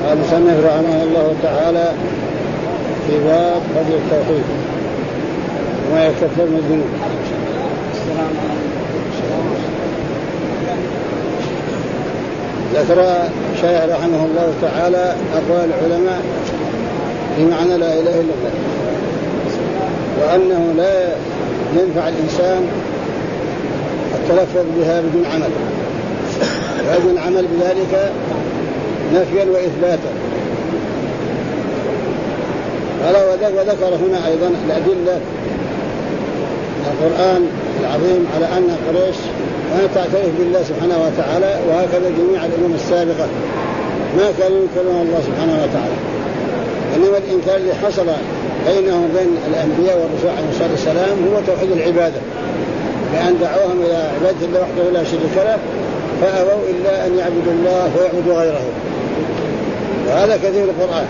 قال المصنف رحمه الله تعالى في باب فضل التوحيد وما يكفر من الذنوب. ذكر شيخ رحمه الله تعالى أقوال العلماء بمعنى لا إله إلا الله، وأنه لا ينفع الإنسان التلفظ بها بدون عمل، ويجب العمل بذلك نفيا وإثباتا. وذكر هنا أيضا الأدلة القرآن العظيم على أن قريش ما تعترف بالله سبحانه وتعالى، وهكذا جميع الأمم السابقة ما كانوا ينكرون الله سبحانه وتعالى، إنما الإنكار اللي حصل بينهم وبين الأنبياء والرسول عليه الصلاة والسلام هو توحيد العبادة، بأن دعوهم إلى عبادة الله وحده لا شريك له، فأبوا إلا أن يعبدوا الله ويعبدوا غيره، وهذا كثير القرآن.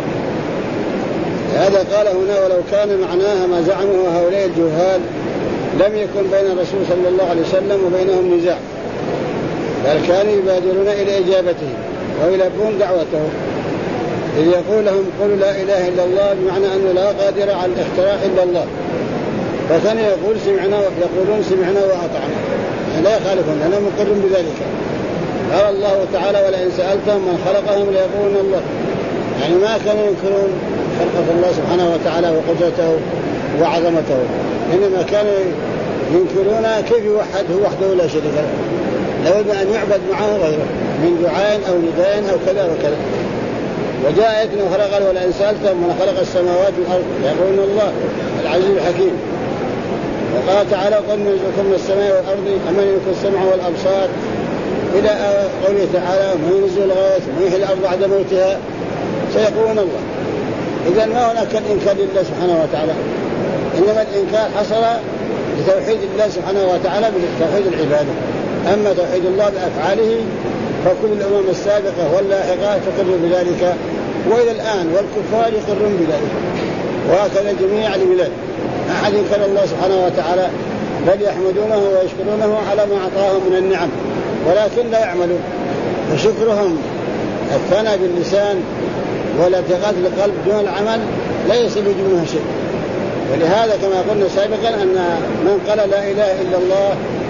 هذا قال هنا: ولو كان معناها ما زعمه هؤلاء الجهال لم يكن بين الرسول صلى الله عليه وسلم وبينهم نزاع، بل كانوا يبادرون إلى إجابته ويلبون دعوته، إذ يقول لهم: قولوا لا إله إلا الله، بمعنى أنه لا قادر على الاختراع إلا الله، فكان يقولون سمعنا وأطعنا، لا يخالفون، أنا مقر بذلك. قال الله تعالى: ولئن سألتهم من خلقهم ليقولون الله، يعني ما كانوا ينكرون خلقة الله سبحانه وتعالى وقدرته وعظمته، إنما كانوا ينكرون كيف يوحد هو وحده لا شريك له، لابد أن يعبد معه غيره من دعاء أو نداء أو كذا وكذا. وجاءت خلق: ولئن سألتهم من خلق السماوات والأرض يقولون الله العزيز الحكيم. وقال تعالى: قل من يرزقكم من السماء والأرض أمن يملك السمع والأبصار، إلى قوله تعالى: من ينزل الغيث ومن يحيي الأرض بعد موتها، سيقولون الله. إذن ما هناك الإنكار لله سبحانه وتعالى، إنما الإنكار حصل لتوحيد الله سبحانه وتعالى بتوحيد العبادة. أما توحيد الله بأفعاله فكل الأمم السابقة واللاحقة تقر بذلك، وإلى الآن والكفار يقرون بذلك، وهكذا جميع البلاد أحد ينكر الله سبحانه وتعالى، بل يحمدونه ويشكرونه على ما أعطاهم من النعم، ولكن لا يعملون. فشكرهم الثناء باللسان والاعتقاد بالقلب دون العمل لا يصل منها شيء. ولهذا كما قلنا سابقا أن من قال لا إله إلا الله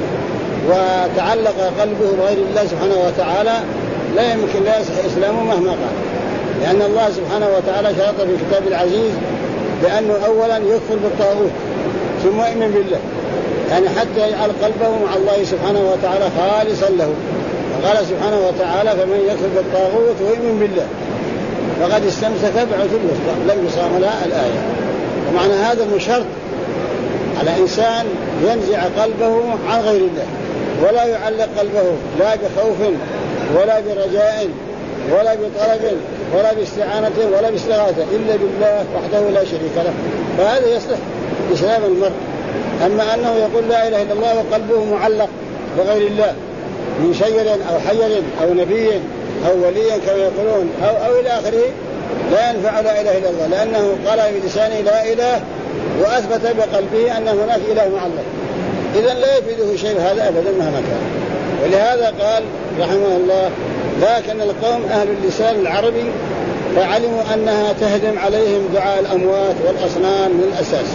وتعلق قلبه بغير الله سبحانه وتعالى لا يمكن لا يصح إسلامه مهما قال، لأن الله سبحانه وتعالى شرط في كتاب العزيز بأنه أولا يكفر بالطاغوت ثم يؤمن بالله، يعني حتى يجعل قلبه مع الله سبحانه وتعالى خالصا له. وقال سبحانه وتعالى: فمن يكفر بالطاغوت ويؤمن بالله فقد استمسك بعروة الوثقى لم يصام لها الآية. ومعنى هذا شرط على إنسان ينزع قلبه عن غير الله، ولا يعلق قلبه لا بخوف ولا برجاء ولا بطلب ولا باستعانة ولا باستغاثة إلا بالله وحده لا شريك له، فهذا يصلح إسلام المرء. أما أنه يقول لا إله إلا الله وقلبه معلق بغير الله من شجر أو حجر أو نبي أو ولي كما يقولون أو إلى آخره، لا ينفع لا إله إلا الله، لأنه قال بلسانه لا إله وأثبت بقلبه أن هناك إله مع الله، إذن لا يفيده شيء هذا أبدا مهما كان. ولهذا قال رحمه الله: لكن القوم أهل اللسان العربي فعلموا أنها تهدم عليهم دعاء الأموات والأصنام من الأساس،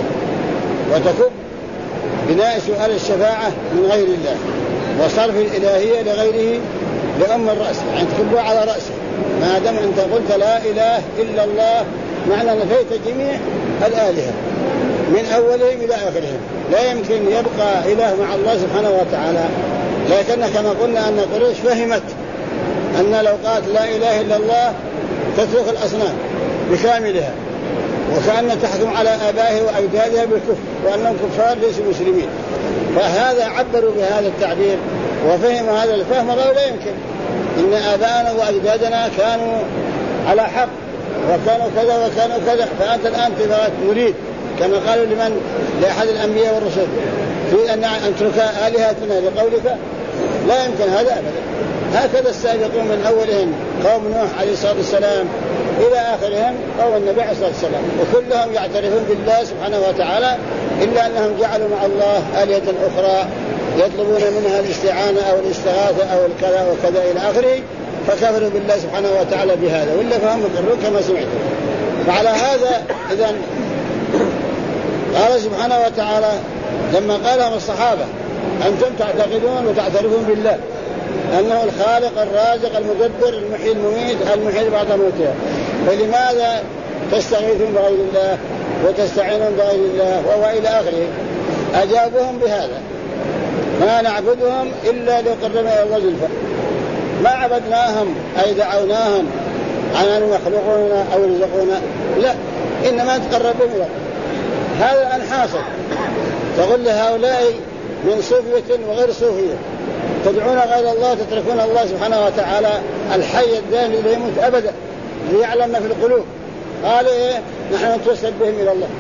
وتكب بناء سؤال الشفاعة من غير الله وصرف الإلهية لغيره لأم الرأس، يعني تكبوا على رأسه. ما دام أنت قلت لا إله إلا الله معنى نفيت جميع الآلهة من أولهم إلى آخرهم، لا يمكن يبقى إله مع الله سبحانه وتعالى. لكن كما قلنا أن قريش فهمت أن لو قالت لا إله إلا الله تترك الأصنام بكاملها، وكأن تحكم على آبائه وأجدادها بالكفر وأنهم كفار ليسوا مسلمين، فهذا عبروا بهذا التعبير وفهموا هذا الفهم. قالوا لا يمكن، إن آبائنا وأجدادنا كانوا على حق وكانوا كذا وكانوا كذا، فأنت الآن تريد كما قالوا لأحد الأنبياء والرسل في أن نترك آلهتنا لقولك، لا يمكن هذا أبدا. هكذا السابقون من أولهم قوم نوح عليه الصلاة والسلام إلى آخرهم قوم النبي عليه الصلاة والسلام، وكلهم يعترفون بالله سبحانه وتعالى، إلا أنهم جعلوا مع الله آلهة أخرى يطلبون منها الاستعانة أو الاستغاثة أو الكذا وكذا إلى آخره، فكفروا بالله سبحانه وتعالى بهذا، وإلا فهم يقرون كما سمعتم. فعلى هذا إذن قال سبحانه وتعالى لما قالهم الصحابة أنتم تعتقدون وتعترفون بالله أنه الخالق الرازق المدبر المحيي المميت المحيي بعد موتها، فلماذا تستغيثون بغير الله وتستعينون بغير الله وهو إلى آخره؟ أجابهم بهذا: ما نعبدهم إلا ليقربنا إلى الله زلفى. ما عبدناهم أي دعوناهم عن أن يخلقونا أو يرزقونا، لا، إنما تقربون إلى الله. هذا الآن حاصل. تقول لهؤلاء من صوفية وغير صوفية تدعون غير الله تتركون الله سبحانه وتعالى الحي الدائم لا يموت أبدا ليعلم ما في القلوب. قال إيه؟ نحن نتوسل بهم إلى الله.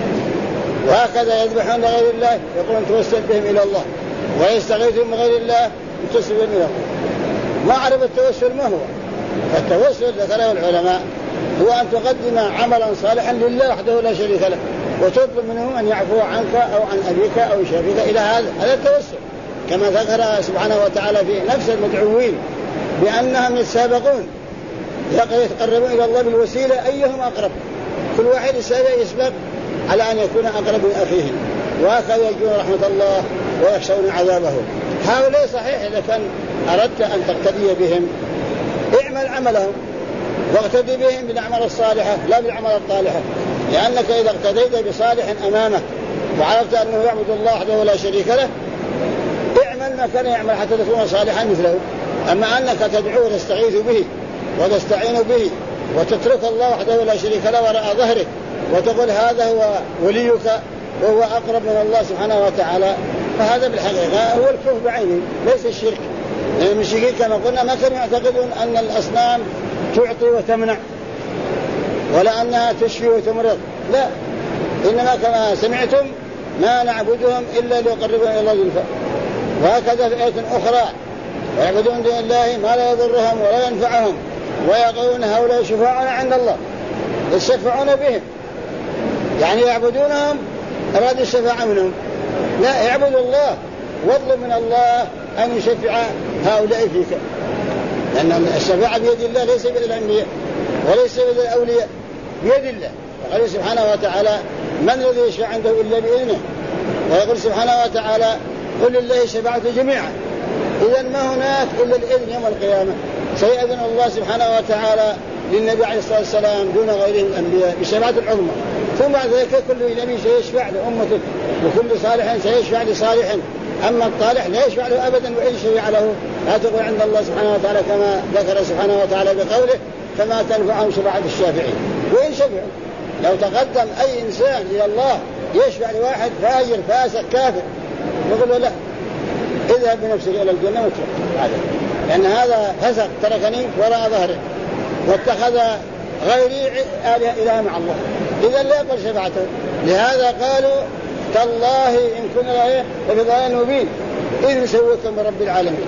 وهكذا يذبحون لغير الله يقولون نتوسل بهم إلى الله، ويستغيثون بغير الله نتوسل بهم إلى الله. ما عرف التوسل ما هو. فالتوسل ذكره العلماء هو أن تقدم عملا صالحا لله وحده لا شريك له وتطلب منه أن يعفو عنك أو عن أبيك أو شريك إلى هذا التوسل، كما ذكر سبحانه وتعالى في نفس المدعوين بأنهم يتسابقون يتقربون إلى الله بالوسيلة أيهم أقرب، كل واحد يسبق على أن يكون أقرب من أخيه، وهكذا يرجون رحمة الله ويخشون عذابه. هؤلاء صحيح إذا كان أردت أن تقتدي بهم اعمل عملهم واقتدي بهم بالأعمال الصالحة لا بالأعمال الطالحة، لأنك إذا اقتديت بصالح أمامك وعرفت أنه يعبد الله وحده لا شريك له اعمل ما كان يعمل حتى تكون صالحا مثله. أما أنك تدعو وتستغيث به وتستعين به وتترك الله وحده لا شريك له وراء ظهرك وتقول هذا هو وليك وهو أقرب من الله سبحانه وتعالى، فهذا بالحقيقة هو الكفر بعينه ليس الشرك. لأن المشركين كما قلنا ما كانوا يعتقدون أن الأصنام تعطي وتمنع ولا أنها تشفي وتمرض، لا، إنما كما سمعتم ما نعبدهم إلا ليقربون إلى الله زلفى. وهكذا في آية أخرى ويعبدون دون الله ما لا يضرهم ولا ينفعهم ويقولون هؤلاء شفاعنا عند الله يشفعون بهم، يعني يعبدونهم أرادوا الشفاعة منهم، لا، يعبد الله واطلب من الله أن يشفع هؤلاء فيك، لأن الشفاعة بيد الله ليس بيد الأنبياء وليس بيد الأولياء، بيد الله. وقال سبحانه وتعالى من الذي يشفع عنده إلا بإذنه، ويقول سبحانه وتعالى قل لله الشفاعة جميعا. إذن ما هناك إلا الإذن يوم القيامة، سيأذن الله سبحانه وتعالى للنبي عليه الصلاة والسلام دون غيره من الأنبياء بالشفاعة العظمى، ثم بعد ذلك كل نبي سيشفع لأمته وكل صالح سيشفع لصالح، أما الطالح لا يشفع له أبدا وإن شفع له لا تقول عند الله سبحانه وتعالى كما ذكر سبحانه وتعالى بقوله فما تنفعهم شفاعة الشافعين. وإن شفعوا لو تقدم أي إنسان إلى الله يشفع لواحد فاجر فاسق كافر نقول له لا، اذهب بنفسك إلى الجنة واترك، لأن هذا فسق تركني وراء ظهره واتخذ غيري إله مع الله، إذا لا يقبل شفاعته. لهذا قالوا تالله إن كنا لفي ضلال مبين إذ نسويكم برب العالمين.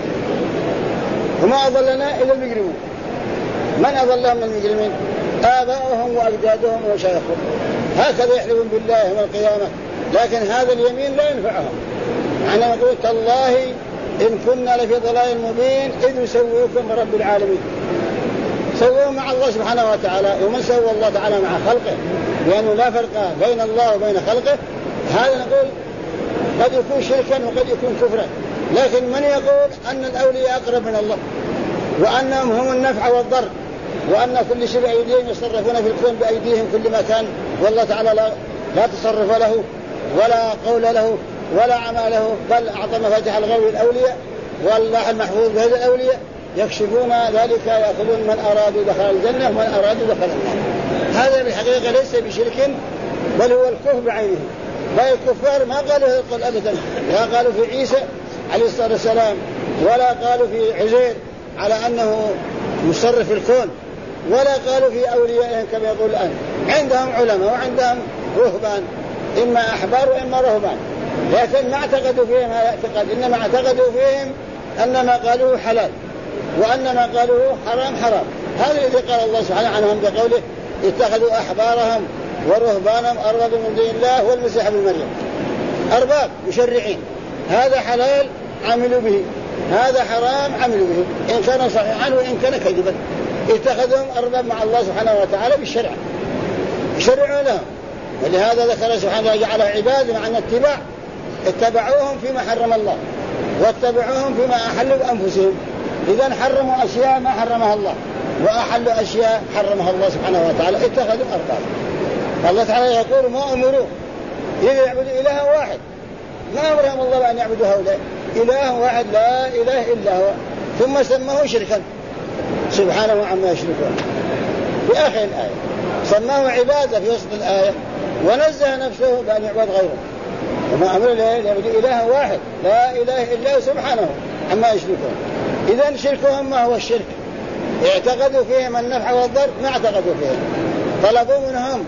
وما أضلنا إلا المجرمون. من أضلهم من المجرمين؟ آباؤهم وأجدادهم وشيخهم، هكذا يحلفون بالله يوم القيامة، لكن هذا اليمين لا ينفعهم. يعني نقول تالله إن كنا لفي ضلال مبين إذ نسويكم برب العالمين، سووا مع الله سبحانه وتعالى. ومن سوى الله تعالى مع خلقه، لأنه لا فرق بين الله وبين خلقه. هذا نقول قد يكون شركا وقد يكون كفرا، لكن من يقول أن الأولياء أقرب من الله وأنهم هم النفع والضر وأن كل شيء بأيديهم يصرفون في الكون بأيديهم كل ما كان، والله تعالى لا تصرف له ولا قول له ولا عمله، بل أعطى مفاتيح الغيب للأولياء والله المحفوظ بهذه الأولياء يكشفون ذلك يأخذون من أرادوا دخل الجنة ومن أرادوا دخل النار. هذا بالحقيقة ليس بشرك بل هو الكفر بعينه. بل الكفار ما قالوا هذا القول أبدا، لا قالوا في عيسى عليه الصلاة والسلام ولا قالوا في عزير على أنه مصرف الكون ولا قالوا في أوليائهم كما يقول الآن. عندهم علماء وعندهم رهبان، إما أحبار وإما رهبان، لكن ما اعتقدوا فيهم هذا الاعتقاد، إنما اعتقدوا فيهم أن ما قالوه حلال وأن ما قالوه حرام حرام. هذا الذي قال الله سبحانه عنهم بقوله اتخذوا أحبارهم ورهبانهم أربابا من دون الله والمسيح ابن مريم، أرباب مشرعين، هذا حلال عملوا به هذا حرام عملوا به إن كان صحيحا وإن كان كذبا. اتخذهم أرباب مع الله سبحانه وتعالى بالشرع، شرعوا لهم. ولهذا ذكر سبحانه جعل عباده مع الاتباع، اتبعوهم فيما حرم الله واتبعوهم فيما أحلوا بأنفسهم. إذن حرموا أشياء ما حرمها الله وأحلوا أشياء حرمها الله سبحانه وتعالى، اتخذوا أرباب. الله تعالى يقول ما أمروا إلا يعبدوا إلها واحد، ما أمرهم الله أن يعبدوا هؤلاء، إله واحد لا إله إلا هو، ثم سماه شركا سبحانه عما يشركون في آخر الآية. سماه عبادة في وسط الآية ونزه نفسه بأن يعبد غيره، وما أمر إلا يعبدوا إله واحد لا إله إلا هو سبحانه عما يشركون. إذن شركهم ما هو الشرك؟ اعتقدوا فيهم النفع والضر ما اعتقدوا فيهم، طلبوا منهم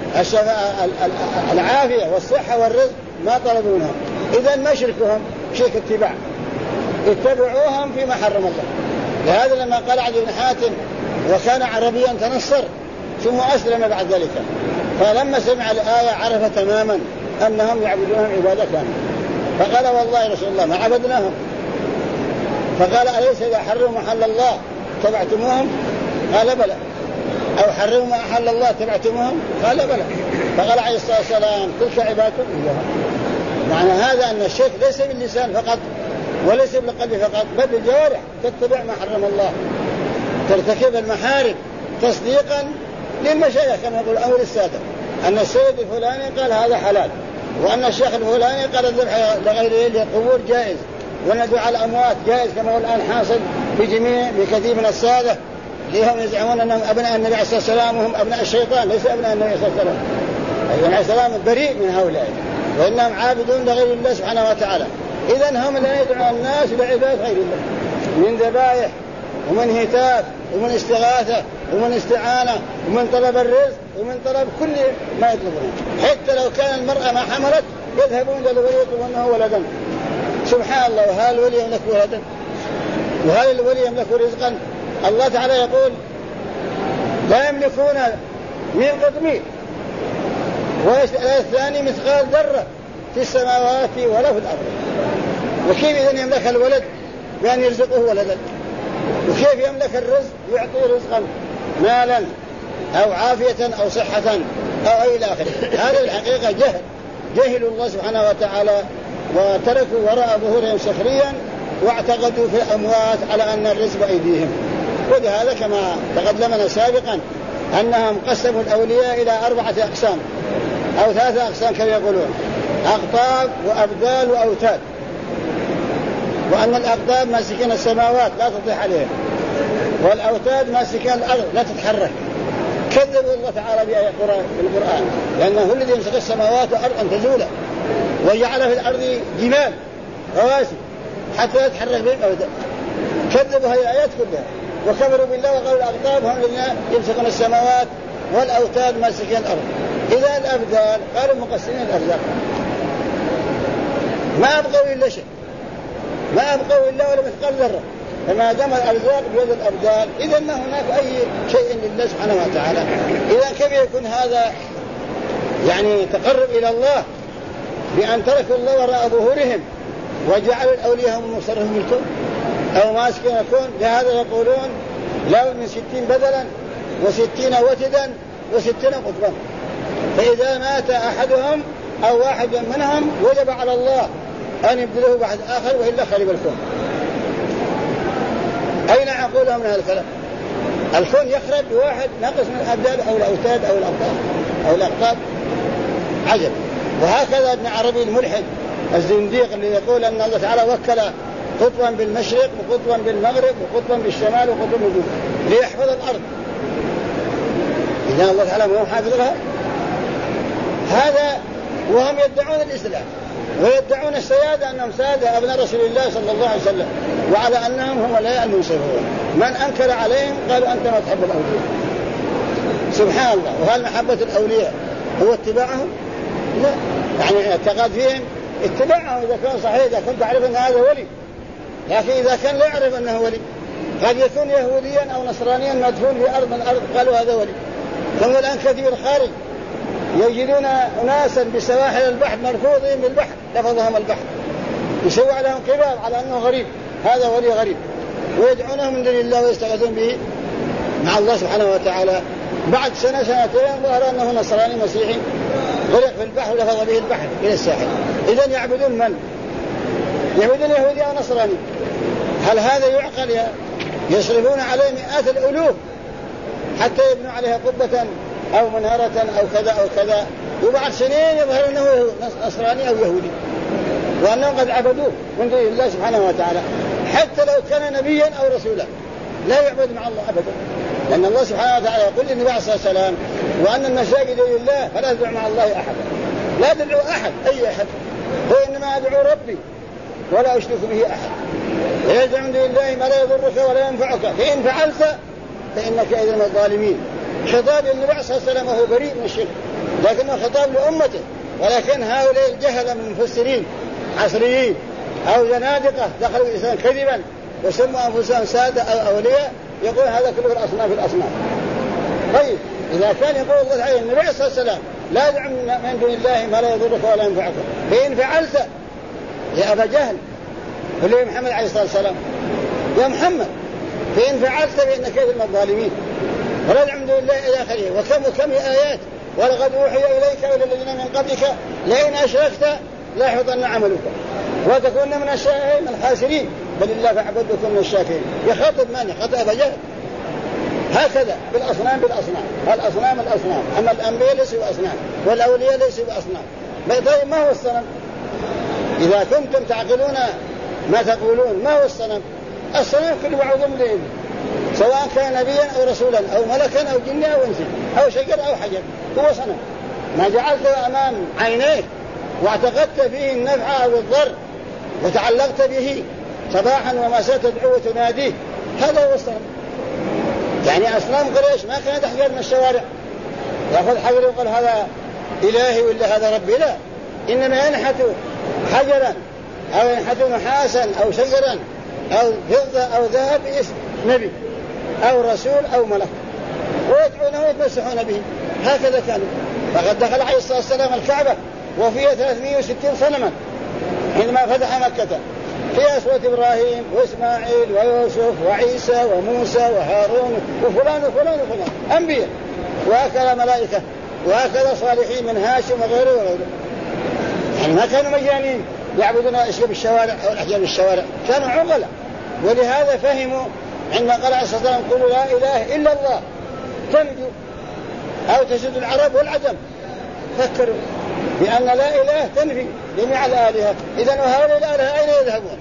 العافية والصحة والرزق ما طلبوا منهم. إذن ما شركهم شرك اتباع، اتبعوهم فيما حرم الله. لهذا لما قال عدي بن حاتم وكان عربيا تنصر ثم أسلم بعد ذلك، فلما سمع الآية عرف تماما أنهم يعبدونهم عبادة كاملة، فقال والله رسول الله ما عبدناهم. فقال أليس إذا حرموا محل الله تبعتموهم؟ قال بلى. أو حرموا ما أحل الله تبعتموهم؟ قال بلى. فقال عليه الصلاة والسلام تلك عبادة إياها. معنى هذا أن الشرك ليس باللسان فقط وليس بالقلب فقط، بل بالجوارح تتبع ما حرم الله، ترتكب المحارم تصديقا للمشايخ كما يقول أول السادة، أن السيد الفلاني قال هذا حلال، وأن الشيخ الفلاني قال الذبح لغيره للقبور جائز، وندعو على الأموات جائز كما هو الآن حاصل بكثير من السادة لهم يزعمون أنهم أبناء النبي عليه الصلاة والسلام وهم أبناء الشيطان، ليس أبناء النبي عليه الصلاة والسلام. النبي عليه الصلاة والسلام بريء من هؤلاء وإنهم عابدون لغير الله سبحانه وتعالى. إذن هم الذين يدعون الناس لعبادة غير الله من ذبائح ومن هتاف ومن استغاثة ومن استعانة ومن طلب الرزق ومن طلب كل ما يطلبونه. حتى لو كان المرأة ما حملت يذهبون إلى الولي يطلبونه ولدا. سبحان الله، وهل الولي يملك ولدا؟ وهل الولي يملك رزقا؟ الله تعالى يقول لا يملكون من قطمير والثاني مثقال ذرة في السماوات ولا في الأرض. وكيف إذن يملك الولد بأن يرزقه ولدا؟ وكيف يملك الرزق يعطي رزقا مالا أو عافية أو صحة أو إلى آخره؟ هذا الحقيقة جهلوا الله سبحانه وتعالى وتركوا وراء ظهورهم سخريا واعتقدوا في الأموات على أن الرزق بأيديهم. ولهذا كما تقدمنا سابقا أنهم قسموا الأولياء إلى 4 أقسام أو 3 أقسام كما يقولون: أقطاب وأبدال وأوتاد. وأن الأقطاب ماسكين السماوات لا تطيح عليهم، والأوتاد ماسكين الأرض لا تتحرك. كذبوا الله تعالى بالقرآن لأنه هو الذي يمسك السماوات والأرض أن تزولا وجعل في الأرض جبال رواسي حتى يتحرك بهم أوتاد. كذبوا هذه الآيات كلها وكفروا بالله وقالوا الأقطاب هم الذين يمسكون السماوات والأوتاد ماسكين الأرض. إذا الأبدال قالوا مقسمين الأرزاق، ما أبقوا إلا شيء، ما أبقوا إلا ولا مثقال ذرة. فما دام الأرزاق بيد الأبدال إذا ما هناك أي شيء لله سبحانه وتعالى. إذا كيف يكون هذا يعني تقرب إلى الله بأن تركوا الله وراء ظهورهم وجعلوا الأولياء هم المصرفين بالكون أو ماسكين الكون؟ لهذا يقولون لا من 60 بدلا و60 وتدا و60 قطبا. فإذا مات أحدهم أو واحد منهم وجب على الله أن يبدله بعد آخر وإلا خرب الكون. أين عقولهم من هذا الكلام؟ الكون يخرب بواحد ناقص من الأبدال أو الأوتاد أو الأبطال أو الأقطاب. عجب. وهكذا ابن عربي الملحد الزنديق اللي يقول أن الله تعالى وكل قطبا بالمشرق وقطبا بالمغرب وقطبا بالشمال وقطبا بالجنوب ليحفظ الأرض. إذا الله تعالى ما هو حافظ لها. هذا وهم يدعون الإسلام ويدعون السيادة أنهم سادة أبناء رسول الله صلى الله عليه وسلم، وعلى أنهم هم لا المنصفون. من أنكر عليهم قالوا أنت ما تحب الأولياء. سبحان الله. وهل محبة الأولياء هو اتباعهم؟ لا، يعني اعتقاد فيهم اتباعهم إذا كان صحيح، إذا كنت تعرف أن هذا ولي. لكن إذا كان لا يعرف أنه ولي قد يكون يهوديا أو نصرانيا مدفون في أرض من الأرض قالوا هذا ولي. ثم الآن كثير خارج يجدون أناسا بسواحل البحر مرفوضين بالبحر لفظهم البحر يسوي عليهم قباب على أنه غريب هذا ولي غريب، ويدعونه من دون الله ويستغيثون به مع الله سبحانه وتعالى. بعد سنة سنتين ظهر أنه نصراني مسيحي، غرق في البحر ولفظ به البحر إلى الساحل. إذن يعبدون من؟ يعبدون يهودي أو نصراني. هل هذا يعقل؟ يصرفون عليه مئات الألوف حتى يبنوا عليها قبة أو منهرة أو كذا أو كذا، وبعد سنين يظهر أنه نصراني أو يهودي، وأنهم قد عبدوه من دون الله سبحانه وتعالى. حتى لو كان نبيا أو رسولا لا يعبد مع الله أبدا، لأن الله سبحانه وتعالى يقول للنبي عليه الصلاة والسلام: وأن المساجد لله فلا تدعوا مع الله أحدا. لا تدعو أحد، أي أحد، وإنما أدعو ربي ولا أشرك به أحد. ويدعو من دون الله ما لا يضرك ولا ينفعك، فإن فعلت فإنك إذا من الظالمين. خطاب النبي عليه الصلاة والسلام وهو بريء من الشرك، لكنه خطاب لأمته. ولكن هؤلاء الجهل من المفسرين عصريين أو زنادقة دخلوا الإسلام كذبا وسموا أنفسهم سادة أو أولياء، يقول هذا كله الأصناف. طيب إذا كان يقول الله تعالى النبي عليه الصلاة والسلام: لا تدع من دون الله ما لا يضرك ولا ينفعك، فإن فعلت يا أبا جهل، قل له محمد عليه الصلاة والسلام: يا محمد فإن فعلت فإنك من الظالمين، ولا تدع من دون الله إلى آخره. وكم آيات: ولقد أوحي إليك وإلى الذين من قبلك لئن أشركت ليحبطن عملك وتكون من الخاسرين، بل الله فاعبدكم من الشاكرين. يخاطب من؟ يخاطب أبا جهل. هكذا بالأصنام، الأصنام، أما الأنبياء ليسوا بأصنام والأولياء ليسوا بأصنام. طيب ما هو الصنم؟ إذا كنتم تعقلون ما تقولون، ما هو الصنم؟ الصنم كل بعضهم ليه، سواء كان نبيا أو رسولا أو ملكا أو جن أو إنس أو شجر أو حجر، هو صنم. ما جعلته أمام عينيك واعتقدت فيه النفع أو الضر وتعلقت به صباحا ومساء تدعو وتناديه، هذا هو الصنم. يعني أصنام قريش ما كانت أحجار من الشوارع يأخذ حجر ويقول هذا إلهي ولا هذا ربي، لا، إنما ينحتوا حجرا أو ينحتوا نحاسا أو شجرا أو فضة أو ذهب باسم نبي أو رسول أو ملك ويدعونه ويتمسحون به. هكذا كانوا. فقد دخل عليه الصلاة والسلام الكعبة وفيها 360 صنما حينما فتح مكة، فيها صورة إبراهيم وإسماعيل ويوسف وعيسى وموسى وهارون وفلان وفلان وفلان أنبياء، وهكذا ملائكة، وهكذا صالحين من هاشم وغيره وغيره. يعني ما كانوا مجانين يعبدون الأشياء بالشوارع أو الأحجار بالشوارع، كانوا عقلاء. ولهذا فهموا عندما قال عليه الصلاة والسلام: قولوا لا إله إلا الله تنجو، أو تسد العرب والعجم. فكروا بأن لا إله تنفي جميع الآلهة، إذن وهؤلاء الآلهة أين يذهبون؟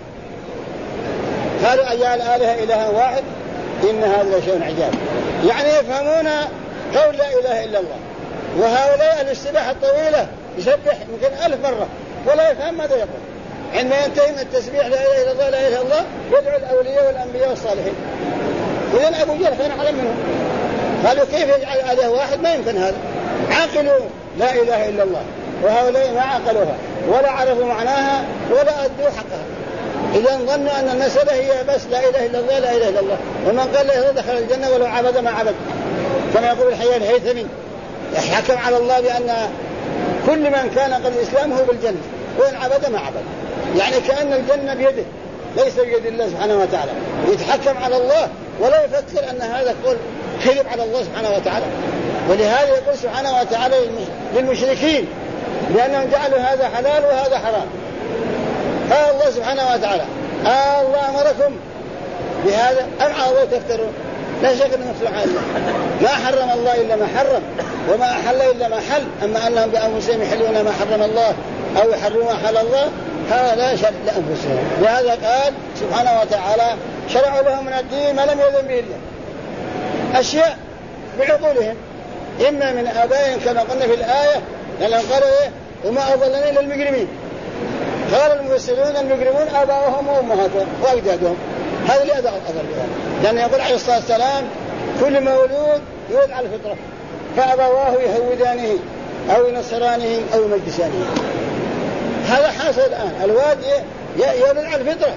قالوا أجعل الآلهة إلها واحد إن هذا شيء عجاب. يعني يفهمون قول لا إله إلا الله، وهؤلاء السباحة الطويلة يسبح يمكن 1000 مرة ولا يفهم ماذا يقول. عندما ينتهي من التسبيح لا إله إلا الله لا إله إلا الله يدعو الأولياء والأنبياء والصالحين. إذن أبو جهل كان أعلم منهم. قالوا كيف يجعل آلهة واحد؟ ما يمكن هذا. عقلوا لا إله إلا الله، وهؤلاء ما عقلوها ولا عرفوا معناها ولا أدوا حقها. إذن ظنوا أن المسألة هي بس لا إله إلا الله لا إله إلا الله، ومن قال لا إله إلا الله دخل الجنة ولو عبد ما عبد، كما يقول الحيان الهيثمي يحكم على الله بأن كل من كان قد الإسلام هو بالجنة وإن عبد ما عبد. يعني كأن الجنة بيده ليس بيد الله سبحانه وتعالى، يتحكم على الله ولا يفكر أن هذا قول كذب على الله سبحانه وتعالى. ولهذا يقول سبحانه وتعالى للمشركين لأنهم جعلوا هذا حلال وهذا حرام. قال الله سبحانه وتعالى: الله أمركم بهذا أم على الله تفترون؟ لا شك أنه سبحانه الله ما حرم الله إلا ما حرم وما أحل إلا ما حل، أما أنهم بأنفسهم يحلون ما حرم الله أو يحرمون ما حل الله هذا شر لأنفسهم. لهذا قال سبحانه وتعالى: شرعوا لهم من الدين ما لم يأذن به الله، أشياء بعقولهم إما من آبائهم كما قلنا في الآية، لأنهم قالوا إيه؟ وما أضلنا إلا المجرمين. قال المفسرون: المجرمون آباؤهم وأمهاتهم وأجدادهم. هذا اللي أضل بهم، لأن يقول عليه الصلاة والسلام: كل مولود يولد على الفطرة فأبواه يهودانه أو ينصرانه أو يمجسانه. هذا حاصل الآن، الواد يولد على الفطرة.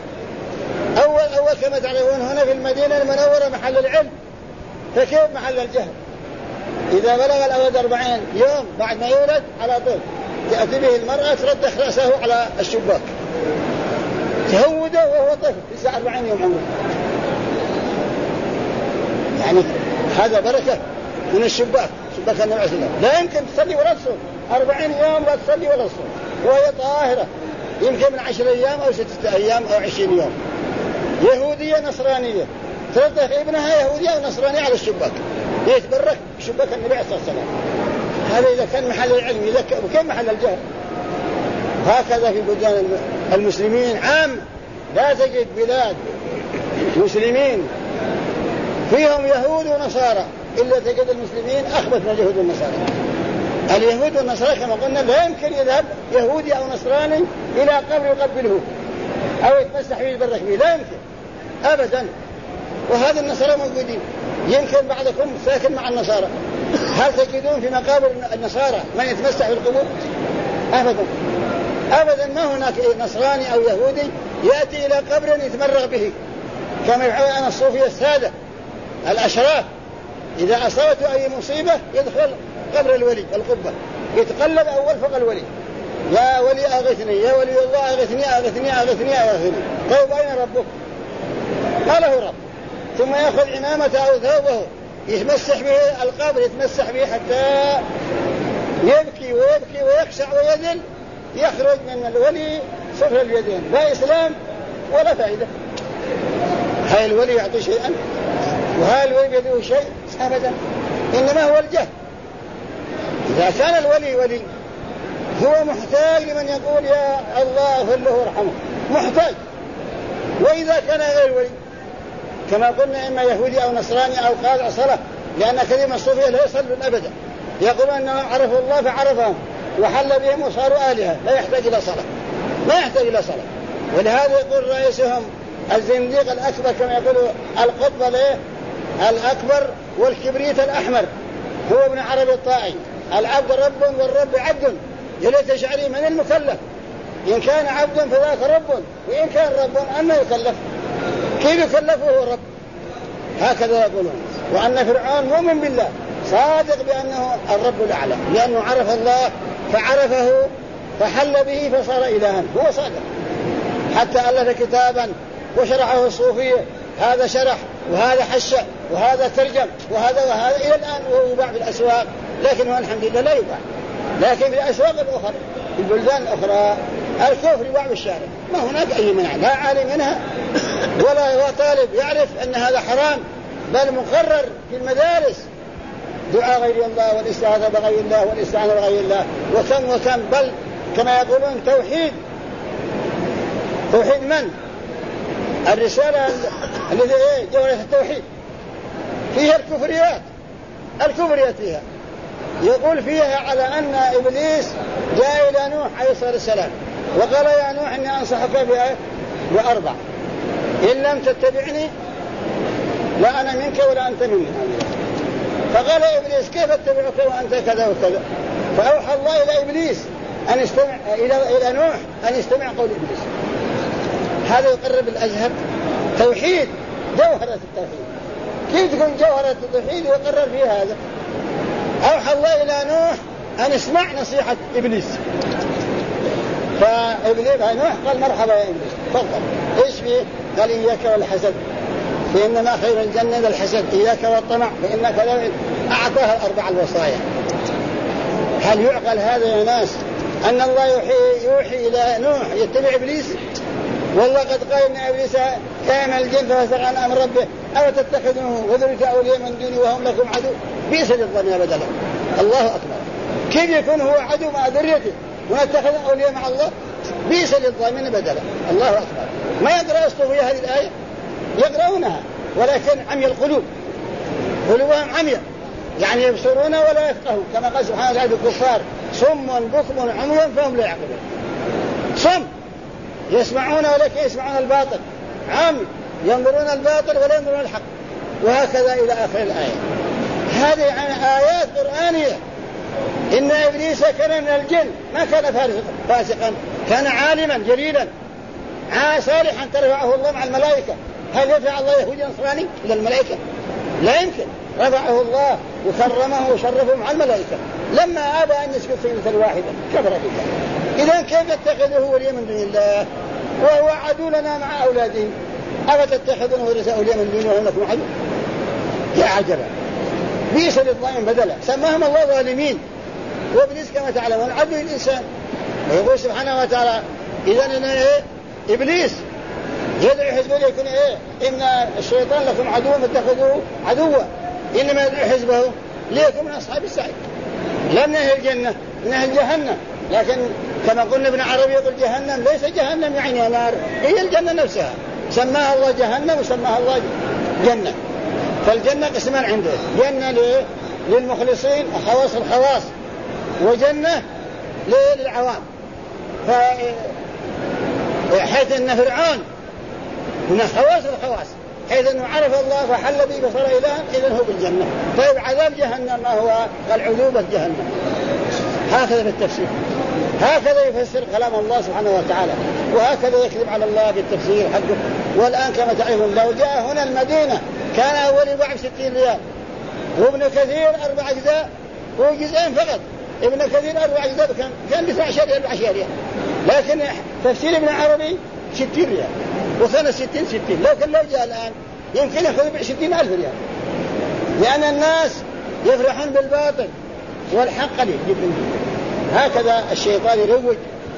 أول كما تعرفون هنا في المدينة المنورة محل العلم، فكيف محل الجهل؟ إذا بلغ الأولد 40 يوم بعد ما يولد على طول تأتي به المرأة تردخ رأسه على الشباك، تهوده وهو طفل لسه 40 يوم عمره. يعني هذا بركة من الشباك، شباك النبي عليه الصلاة والسلام. لا يمكن تصلي ولا تصوم 40 يوم، لا تصلي ولا تصوم وهي طاهرة، يمكن من 10 أيام أو 6 أيام أو 20 يوم. يهودية نصرانية ترضح ابنها يهودية ونصرانية على الشباك، يتبرك بشباك النبي عليه الصلاة والسلام. هذا إذا كان محل العلم، إذا كان محل الجهل. هكذا في بلدان المسلمين عام، لا تجد بلاد مسلمين فيهم يهود ونصارى إلا تجد المسلمين أخبث من اليهود والنصارى. اليهود والنصارى كما قلنا لا يمكن يذهب يهودي أو نصراني إلى قبر يقبله أو يتمسح به يتبرك به، لا يمكن أبدا. وهذا النصارى موجودين، يمكن بعضكم ساكن مع النصارى، هل تجدون في مقابر النصارى من يتمسح بالقبور؟ أبدا أبدا. ما هناك نصراني أو يهودي يأتي إلى قبر يتمرغ به كما يفعل الصوفية السادة الأشراف. إذا أصابته أي مصيبة يدخل قبر الولي القبة، يتقلب أول فوق الولي، يا ولي أغثني، يا ولي الله أغثني أغثني أغثني أغثني. طيب أين ربك؟ ما له رب. ثم يأخذ عمامته أو ثوبه يتمسح به القبر، يتمسح به حتى يبكي ويبكي ويخشع ويذل، يخرج من الولي صفر اليدين، لا إسلام ولا فائدة. هاي الولي يعطي شيئا وهاي الولي بيده شيء أبدا، إنما هو الجهل. إذا كان الولي ولي هو محتاج لمن يقول يا الله اغفر له وارحمه، محتاج. وإذا كان غير ولي كما قلنا إما يهودي أو نصراني أو قاطع صلاة، لأن كثير من الصوفية لا يصلون أبدا، يقولون أنهم عرفوا الله فعرفهم وحل بهم وصاروا آلهة، لا يحتاج إلى صلاة، ما يحتاج إلى صلاة. ولهذا يقول رئيسهم الزنديق الأكبر كما يقول القطب الأكبر والكبريت الأحمر هو ابن عربي الطائي، العبد رب والرب عبد، يليت شعري من المكلف، إن كان عبدا فذاك رب وإن كان رب أما يكلف، كيف يكلفه رب؟ هكذا يقولون. وأن فرعون مؤمن بالله صادق بأنه الرب الأعلى، لأنه عرف الله فعرفه فحل به فصار إلها، هو صادق. حتى ألف كتابا وشرحه الصوفية، هذا شرح وهذا حش وهذا ترجم وهذا إلى الآن وهو يباع في الأسواق، لكن هو الحمد لله لا يباع. لكن في الأسواق الأخرى في البلدان الأخرى الكفر يباع بالشارع، ما هناك أي منع، لا عالم منها ولا هو طالب يعرف أن هذا حرام، بل مقرر في المدارس دعاء غير الله والاستعاذة بغير الله والاستعانة بغير الله وكم بل كما يقولون توحيد من؟ الرسالة التي جوهرة التوحيد فيها الكفريات فيها، يقول فيها على أن إبليس جاء إلى نوح عليه الصلاة والسلام وقال يا نوح إني أنصحك بأربع، إن لم تتبعني لا أنا منك ولا أنت مني. فقال إبليس كيف اتبعك وأنت كذا وكذا؟ فأوحى الله إلى إبليس أن يستمع إلى نوح أن يستمع قول إبليس. هذا يقرب الأزهر توحيد جوهرة التوحيد، كيف تكون جوهرة التوحيد ويقرر فيها هذا؟ أوحى الله إلى نوح أن يسمع نصيحة إبليس، فإبليس نوح قال مرحبا يا إبليس تفضل، إيش فيه؟ قال إياك والحسد فإنما خير الجنة الحسد، إياك والطمع فإنك لا. أعطاها 4 الوصايا. هل يعقل هذا يا ناس أن الله يوحي إلى نوح يتبع إبليس؟ والله قد قال إن إبليس كان الجن ففسق عن أمر ربه أو تتخذونه وذريته أولياء من دوني وهم لكم عدو بئس للظن بدلا. الله أكبر، كيف يكون هو عدو مع ذريته ونتخذ أولياء مع الله؟ بئس للظالمين بدلا. الله أكبر. ما يقرأ الصوفية هذه الآية؟ يقرؤونها ولكن عمي القلوب، قلوبهم عمية، يعني يبصرون ولا يفقهون، كما قال سبحانه وتعالى الكفار صم بكم عمي فهم لا يعقلون. صم يسمعون ولكن يسمعون الباطل، عمي ينظرون الباطل ولا ينظرون الحق، وهكذا إلى آخر الآية. هذه آيات قرآنية. إن إبليس كان من الجن، ما كان فاسقا، كان عالما جليلا صالحا ترفعه الله مع الملائكة. هل يرفع الله يهودي نصراني إلى الملائكة؟ لا يمكن. رفعه الله وكرمه وشرفه مع الملائكة لما أبى أن يسكت سيدة واحدة كفر بالله. إذن كيف يتخذه ولي من دون الله؟ وهو عدو لنا مع أولادهم، أفتتخذون ورثاء أولياء من دونه وهم لكم عدو؟ يا عجبا، بئس للظالمين بدلا. سماهم الله ظالمين، وابليس كما تعلمون عدو الإنسان. ويقول سبحانه وتعالى إذن إبليس يدعو حزبه يكون إن الشيطان لكم عدو فاتخذوه عدوا، إنما يدعو حزبه ليكون من أصحاب السعير. لم نهي الجنة، نهي جهنم، لكن كما قلنا ابن عربي يقول جهنم ليس جهنم يعني نار، هي الجنة نفسها، سماها الله جهنم وسماها الله جنة. فالجنة قسمان عنده، جنة للمخلصين خواص الخواص، وجنة للعوام. حيث أن فرعون من خواص الخواص، حيث أنه عرف الله فحل به بصر إله، إذن هو بالجنة. طيب عذاب جهنم ما هو؟ العذوبة جهنم. هكذا في التفسير، هكذا يفسر كلام الله سبحانه وتعالى، وهكذا يكذب على الله بالتفسير حقه. والآن كما تعلمون لو جاء هنا المدينة كان أول يباع 60 ريال، وابن كثير 4 أجزاء وجزئين فقط. ابن كثير 4 أجزاء كان ب 12 ريال 10 ريال، لكن تفسير ابن عربي 60 ريال وسنة 60. لو جاء الآن يمكن يأخذ ب20,000 ريال، لأن الناس يفرحون بالباطل والحق قليل جدا. هكذا الشيطان يروج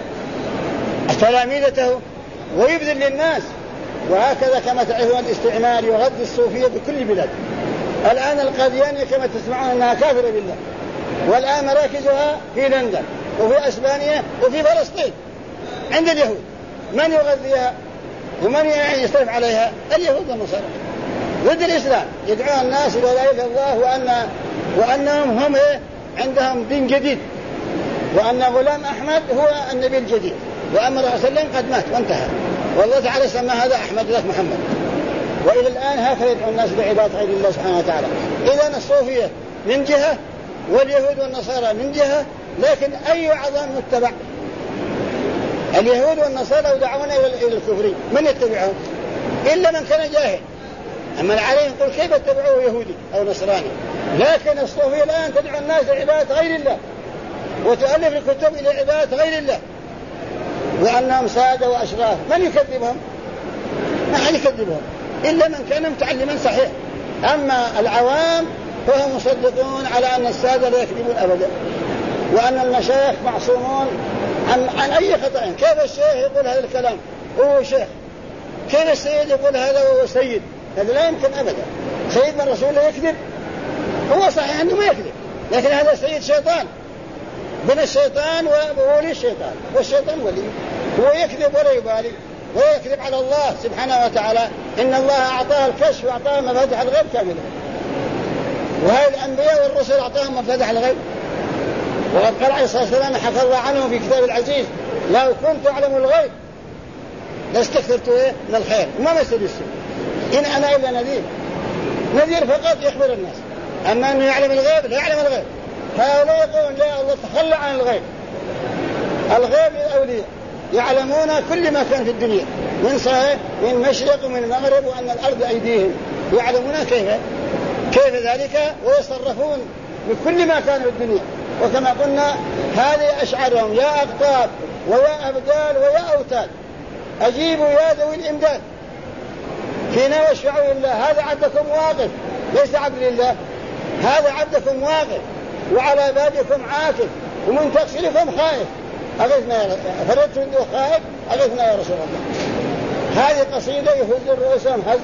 تلاميذته ويبذل للناس. وهكذا كما تعرفون الاستعمار يغذي الصوفية بكل بلاد. الآن القاديانية كما تسمعون أنها كافرة بالله، والآن مراكزها في لندن وفي أسبانيا وفي فلسطين عند اليهود. من يغذيها ومن يصرف عليها؟ اليهود والنصارى ضد الإسلام، يدعون الناس إلى لا إله إلا الله، وأنهم هم عندهم دين جديد، وأن غلام أحمد هو النبي الجديد، وأما الرسول صلى الله عليه وسلم قد مات وانتهى، والله تعالى سمى هذا أحمد ذاك محمد. وإلى الآن هكذا يدعو الناس بعبادة غير الله سبحانه وتعالى. إذن الصوفية من جهة واليهود والنصارى من جهة، لكن أي أعظم متبع؟ اليهود والنصارى يدعون إلى الكفر، من يتبعهم؟ إلا من كان جاهل. أما العالم يقول كيف يتبعوه يهودي أو نصراني؟ لكن الصوفية الآن تدعو الناس لعبادة غير الله، وتؤلف الكتب إلى عبادة غير الله، وأنهم سادة وأشراف. من يكذبهم؟ ما حد يكذبهم إلا من كان متعلما صحيح. أما العوام فهم مصدقون على أن السادة لا يكذبون أبدا، وأن المشايخ معصومون عن أي خطأ. كيف الشيخ يقول هذا الكلام وهو شيخ؟ كيف السيد يقول هذا وهو سيد؟ هذا لا يمكن أبدا. سيد من رسول الله يكذب؟ هو صحيح أنه ما يكذب، لكن هذا سيد شيطان، بين الشيطان وولي الشيطان، والشيطان ولي، هو يكذب ولا يبالي، ويكذب على الله سبحانه وتعالى. إن الله أعطاه الكشف وأعطاه مفاتيح الغيب كاملة، وهذه الأنبياء والرسل أعطاهم مفاتيح الغيب. وقد قال عليه الصلاة والسلام حكى الله عنه في كتاب العزيز: لو كنت أعلم الغيب لاستكثرت من الخير وما مسني السوء، إن أنا إلا نذير فقط يخبر الناس. أما أنه يعلم الغيب لا يعلم الغيب. هؤلاء يقولون لا، الله تخلى عن الغيب. الغيب للأولياء يعلمون كل ما كان في الدنيا من مشرق ومن مغرب، وأن الأرض أيديهم، يعلمون كيف ذلك، ويصرفون بكل ما كان في الدنيا. وكما قلنا هذه أشعارهم: يا أقطاب ويا أبدال ويا أوتاد، أجيبوا يا ذوي الإمداد، فينا واشفعوا لله. هذا عبدكم واقف، ليس عبد لله، هذا عبدكم واقف، وعلى بابكم عاكف، ومن تقصيركم خائف، أغثنا يا فردت منه خائف، أغثنا يا رسول الله. هذه قصيدة يهز رؤوسهم هز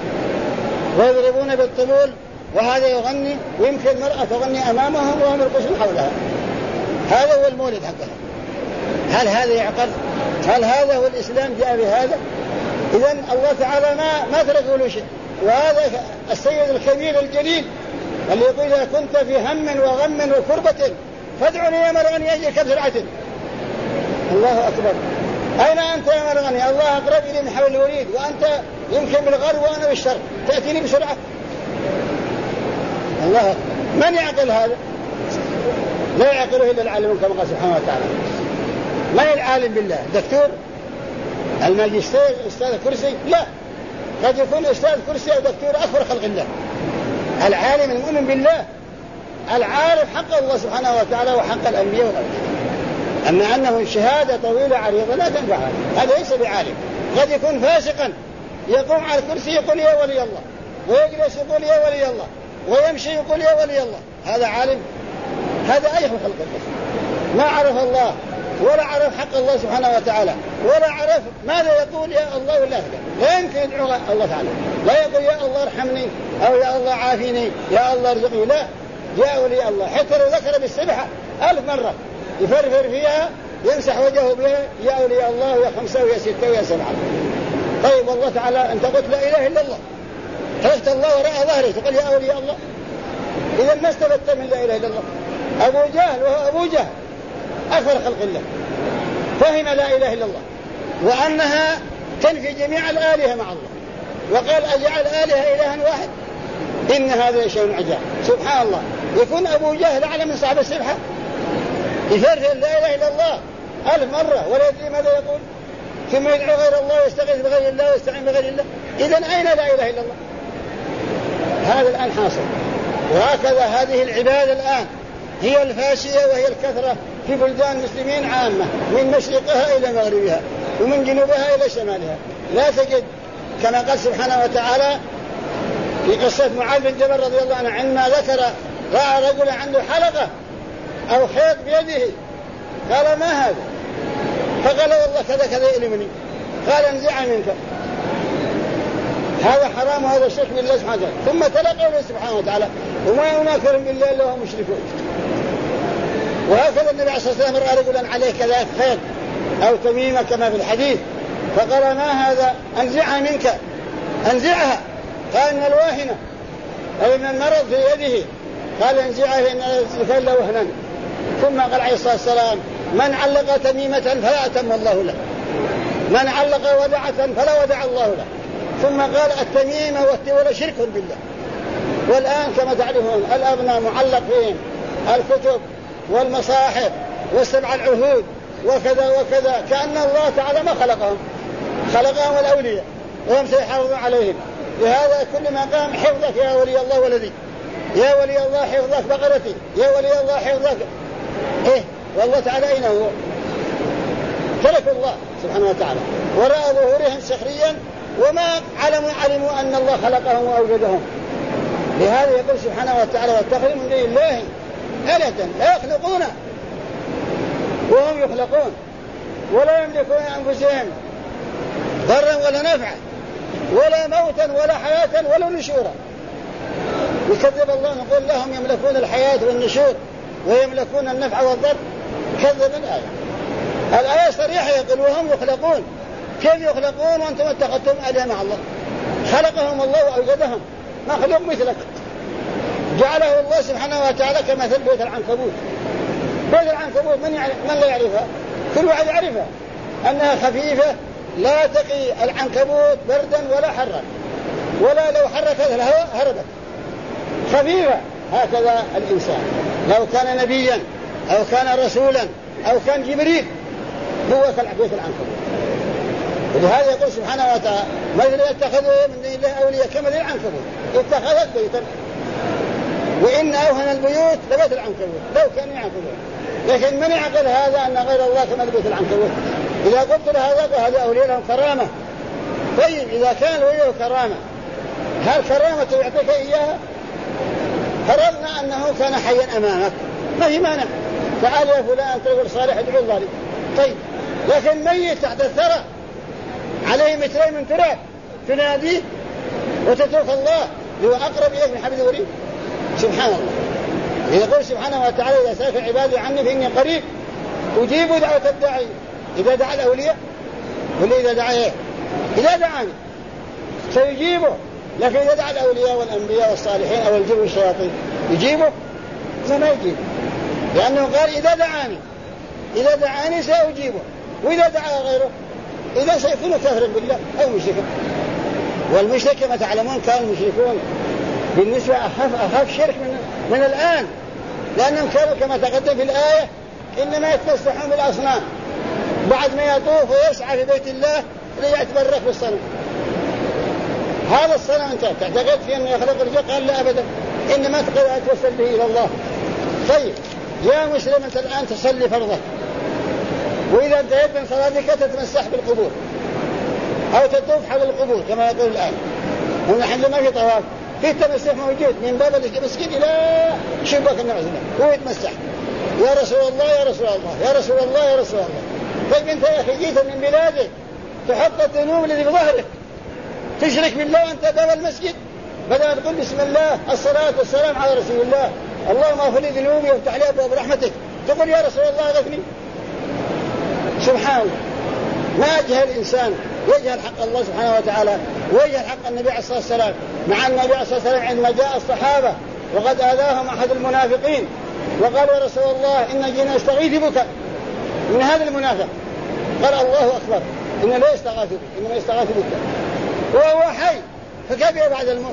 ويضربون بالطبول، وهذا يغني، ويمكن المرأة تغني أمامهم وهم يرقصون حولها. هذا هو المولد حقها. هل هذا يعقل؟ هل هذا هو الإسلام جاء بهذا؟ إذن الله تعالى ما تركه له شيء. وهذا السيد الكبير الجليل اللي يقول: إذا كنت في هم وغم وكربة فادعني يا مرغني أجيك بسرعة. الله أكبر. أين أنت يا مرغني؟ الله أقرب إلي من حول الوريد، وأنت يمكن بالغرب وأنا بالشرق، تأتيني بسرعة. الله، من يعقل هذا؟ لا يعقله إلا العالم كما قال سبحانه وتعالى. من العالم بالله؟ دكتور؟ الماجستير؟ أستاذ كرسي؟ لا، قد يكون أستاذ كرسي أو دكتور أكبر خلق الله. العالم المؤمن بالله، العارف حق الله سبحانه وتعالى وحق الأنبياء والأولياء. أما أنه شهادة طويلة عريضة لا تنفع، هذا ليس بعالم. قد يكون فاسقا يقوم على الكرسي يقول يا ولي الله، ويجلس يقول يا ولي الله، ويمشي يقول يا ولي الله، هذا عالم؟ هذا أي خلق الله، ما عرف الله ولا عرف حق الله سبحانه وتعالى، ولا عرف ماذا يقول يا الله ولا أهدى. لا يمكن يدعو الله تعالى، لا يقول يا الله ارحمني أو يا الله عافيني يا الله ارزقني، لا، جاء ولي الله. حتى لو ذكر بالسبحة 1000 مرة يفرفر فيها يمسح وجهه بها يا ولي الله ويا 5 ويا 6 ويا 7. طيب والله تعالى أنت قلت لا إله إلا الله، تركت الله وراء ظهري تقول يا ولي الله، إذا ما استفدت من لا إله إلا الله. أبو جهل وهو أبو جهل أكثر خلق الله فهم لا إله إلا الله وأنها تنفي جميع الآلهة مع الله، وقال أجعل آلهة إلها واحد، إن هذا شيء عجاب. سبحان الله، يكون أبو جهل أعلم من صاحب السبحة، يفرق لا إله إلا الله 1000 مرة ولا يدري ماذا يقول، ثم يدعو غير الله ويستغيث بغير الله ويستعين بغير الله. إذن أين لا إله إلا الله؟ هذا الآن حاصل. وهكذا هذه العبادة الآن هي الفاشية وهي الكثرة في بلدان المسلمين عامة، من مشرقها إلى مغربها ومن جنوبها إلى شمالها. لا تجد كما قال سبحانه وتعالى في قصة معاذ بن جبل رضي الله عنه عندما ذكر رأى رجل عنده حلقة أو خيط بيده، قال ما هذا؟ فقال والله كذا كذا يؤلمني، قال انزع منك، هذا حرام وهذا شرك بالله سبحانه وتعالى. ثم تلا قوله سبحانه وتعالى وما يناكرهم بالله إلا هم مشركون. وهكذا النبي عليه الصلاة والسلام رأى رجلا عليه كذا خيط أو تميمة كما في الحديث، فقال ما هذا؟ انزعها منك، انزعها، قال من الواهنة أو من المرض في يده، قال انزعها فإن الزكاة له وهنا. ثم قال عليه الصلاة والسلام من علق تميمة فلا أتم الله له، من علق ودعة فلا ودع الله له. ثم قال التميمة والتولى شرك بالله. والآن كما تعرفون الأبناء معلق فيهم الكتب والمصاحف والسبع العهود وكذا وكذا، كأن الله تعالى ما خلقهم، خلقهم الأولياء وهم سيحافظون عليهم. لهذا كل ما قام حفظك يا ولي الله ولدي، يا ولي الله حفظك بقرتي، يا ولي الله حفظك إيه، والله تعالى أين هو؟ ترك الله سبحانه وتعالى وراء ظهورهم سخريا، وما علموا أن الله خلقهم وأوجدهم. لهذا يقول سبحانه وتعالى واتخذوا من دون الله آلهة لا يخلقون وهم يخلقون ولا يملكون أنفسهم ضرا ولا نفعا ولا موتا ولا حياة ولا نشورا. يكذب الله نقول لهم يملكون الحياة والنشور ويملكون النفع والضر، كذب الآية صريحة يقول وهم يخلقون. كيف يخلقون وأنتم اتخذتم آلهة مع الله؟ خلقهم الله وأوجدهم، مخلوق مثلك جعله الله سبحانه وتعالى كمثل بيت العنكبوت. بيت العنكبوت من لا يعرفها؟ كل واحد يعرفها أنها خفيفة لا تقي العنكبوت بردا ولا حرا، ولا لو حركت الهواء هربت، خفيفة. هكذا الإنسان لو كان نبيا أو كان رسولا أو كان جبريل هو كالبيت العنكبوت. ولهذا يقول سبحانه وتعالى مثل اتخذوا من دون الله أولياء كمثل العنكبوت اتخذت بيتا، وإن أوهن البيوت لبيت العنكبوت لو كان يعقلون. لكن من يعقل هذا أن غير الله كمثل بيت العنكبوت؟ إذا قلت هذا أولياء لهم كرامة. طيب إذا كان الولي كرامة، هل كرامة يعطيك إياها؟ فرضنا أنه كان حيا أمامك ما في مانع، تعال يا فلان تقول صالح ادعو الله لي. طيب لكن ميت تحت الثرى عليه مترين من تراب تناديه وتترك الله هو أقرب إليك من حبل الوريد. سبحان الله. يقول سبحانه وتعالى إذا سألك عبادي عني فإني قريب أجيب دعوة الداعي إذا دعا الأولياء، ولا إذا دعا إيه؟ إذا دعاني سيجيبه. لكن إذا دعا الأولياء والأنبياء والصالحين أو الجن والشياطين يجيبه؟ ما يجيب، لأنه قال إذا دعاني سأجيبه، وإذا دعا غيره إذا سيكون كافرا بالله أو مشركا. والمشرك كما تعلمون كانوا المشركون بالنسبة أخف شرك من الآن، لأنهم كانوا كما تقدم في الآية إنما يتفسحون بالأصنام بعد ما يطوف ويسعى في بيت الله ليتبرك بالصنم. هذا الصنم أنت تعتقد فيه أنه يخلق الرزق؟ قال لا أبدا، إنما تقدر أن توصل به إلى الله. طيب يا مسلم أنت الآن تصلي فرضك وإذا انتهيت من صلاتك تتمسح بالقبور أو تطوف حول القبور كما يقول الآن. ونحن ما في طواف، في التمسح موجود من باب المسجد إلى شباك المسجد هو يتمسح. يا رسول الله يا رسول الله يا رسول الله يا رسول الله. طيب أنت يا أخي جيت من بلادك تحط الذنوب الذي في ظهرك تشرك بالله وأنت باب المسجد، بدل ما تقول بسم الله الصلاة والسلام على رسول الله اللهم اغفر لي ذنوبي وافتح لي أبواب رحمتك، تقول يا رسول الله اغثني. سبحان الله، ما أجهل الإنسان يجهل حق الله سبحانه وتعالى ويجهل حق النبي عليه الصلاة والسلام. مع النبي عليه الصلاة والسلام عندما جاء الصحابة وقد آذاهم أحد المنافقين وقال يا رسول الله إن جينا نستغيث بك من هذا المنافق، قال الله أكبر إنه لا يستغاث بك إنما يستغاث بك وهو حي، فكيف بعد الموت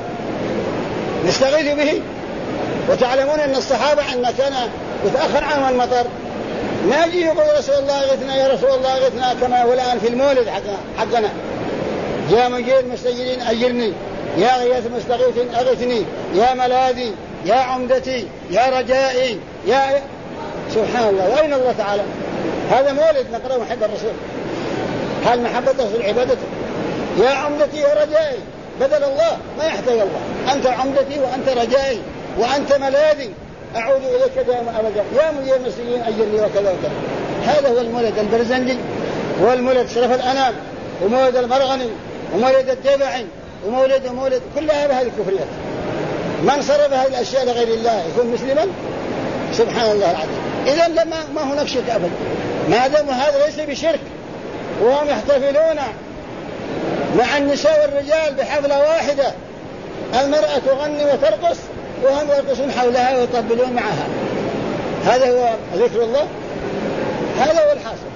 نستغيث به؟ وتعلمون أن الصحابة عندما كان يتأخر عنهم المطر ما يجي يقول رسول الله اغثنا يا رسول الله اغثنا كما هو الآن في المولد حقنا، يا مجير المستجيرين أجرني، يا غياث المستغيثين أغثني، يا ملاذي يا عمدتي يا رجائي يا سبحان الله. وأين الله تعالى؟ هذا مولد نقرأ محب الرسول، هل محبة الرسول عبادته؟ يا عمدتي يا رجائي بدل الله ما يحتاج الله، أنت عمدتي وأنت رجائي وأنت ملاذي أعود إليك دائما أبدا، يا مجير المسلمين أجرني وكذا وكذا. هذا هو المولد البرزنجي والمولد شرف الأنام ومولد المرغني ومولد الدبعي ومولد كلها بهذه الكفريات. من صرف هذه الأشياء لغير الله يكون مسلما؟ سبحان الله العظيم. إذن لما ما هناك شرك أبدا، ما دام هذا ليس بشرك. وهم يحتفلون مع النساء والرجال بحفلة واحدة، المرأة تغني وترقص وهم يرقصون حولها ويطبلون معها، هذا هو ذكر الله؟ هذا هو الحاصل.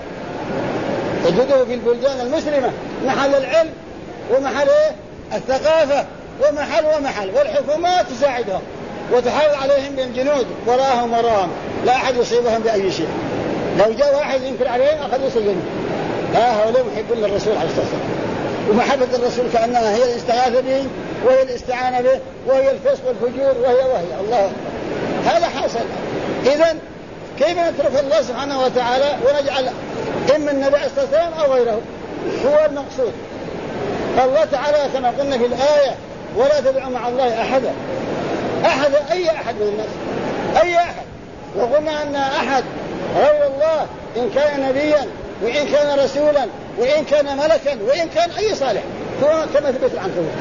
تجده في البلدان المسلمة محل العلم ومحل الثقافة ومحل والحكومات تساعدهم وتحاول عليهم بالجنود وراهم لا أحد يصيبهم بأي شيء. لو جاء واحد ينكر عليهم أخذوا سجنه. هؤلاء محبون للرسول عليه الصلاة والسلام، ومحبة الرسول كأنها هي الاستغاثة به وهي الاستعانة به وهي الفسق والفجور وهي الله. هذا حاصل. إذن كيف نترك الله سبحانه وتعالى ونجعل إما النبي عليه الصلاة والسلام أو غيره هو المقصود؟ الله تعالى كما قلنا في الآية ولا تدعوا مع الله أحدا، أي أحد من الناس، أي أحد. وقلنا أن أحد غير الله إن كان نبيا وإن كان رسولا وإن كان ملكا وإن كان أي صالح كما في بيت العنكبوت.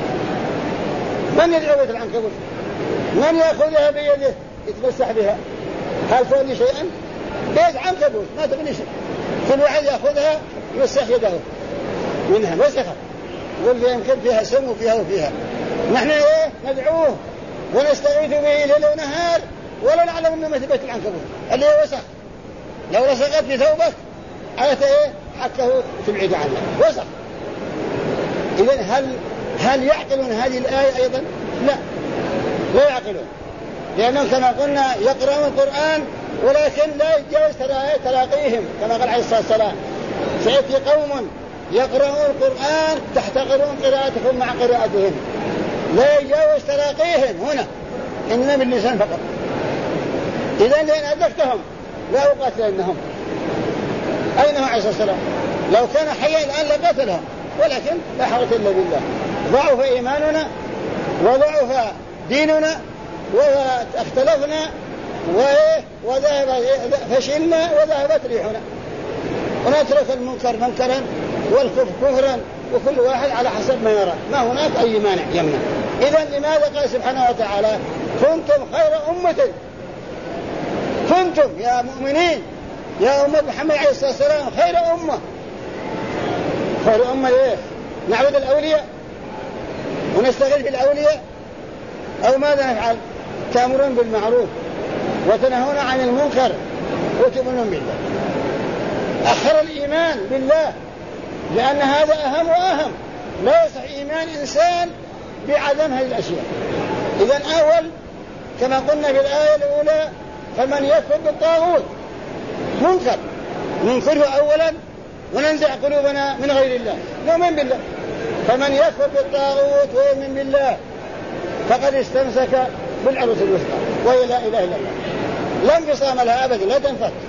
من يدعو بيت العنكبوت؟ من يأخذها بيده يتمسح بها؟ هل تغني شيئا؟ بيت عنكبوت ما تغني شيء، كل واحد يأخذها يمسح يده منها مسخة، يقول يمكن فيها سم وفيها. نحن ندعوه ونستغيث به ليل ونهار ولا نعلم انه مثل بيت العنكبوت اللي هو وسخ، لو لصقت في ثوبك على حكه تبعد عنه وسخ. إذن هل يعقلون هذه الآية أيضا؟ لا يعقلون، لأنهم كما قلنا يقرؤون القرآن ولكن لا يتجاوز تلاقيهم كما قال عليه الصلاة والسلام سيأتي قوم يقرؤون القرآن تحتقرون قراءتكم مع قراءتهم، لا يجاوز تلاقيهم هنا إنما باللسان فقط. إذن لأن أدركتهم لا أقاتلنهم. أين هو عليه الصلاة والسلام؟ لو كان حيا الآن لقاتلهم، ولكن لا حول إلا بالله. ضعف إيماننا وضعف ديننا واختلفنا وذهب فشلنا وذهبت ريحنا، ونترك المنكر منكرا والكفر كفرا وكل واحد على حسب ما يرى، ما هناك أي مانع يمنع. إذن لماذا قال سبحانه وتعالى كنتم خير أمة، كنتم يا مؤمنين يا أمة محمد عليه الصلاة والسلام خير أمة. خير أمة إيه؟ نعبد الأولياء ونستغل بالأولياء أو ماذا نفعل؟ تأمرون بالمعروف وتنهون عن المنكر وتؤمنون بالله. أخر الإيمان بالله لأن هذا أهم وأهم، لا يصح إيمان إنسان بعدم هذه الأشياء. إذن أول كما قلنا في الآية الأولى فمن يكفر بالطاغوت منكر ننكره أولا وننزع قلوبنا من غير الله نؤمن بالله. فمن يكفر بالطاغوت ويؤمن بالله فقد استمسك بالعروة الوثقى وهي لا إله إلا الله، لا انفصام لها أبدا، لا تنفك.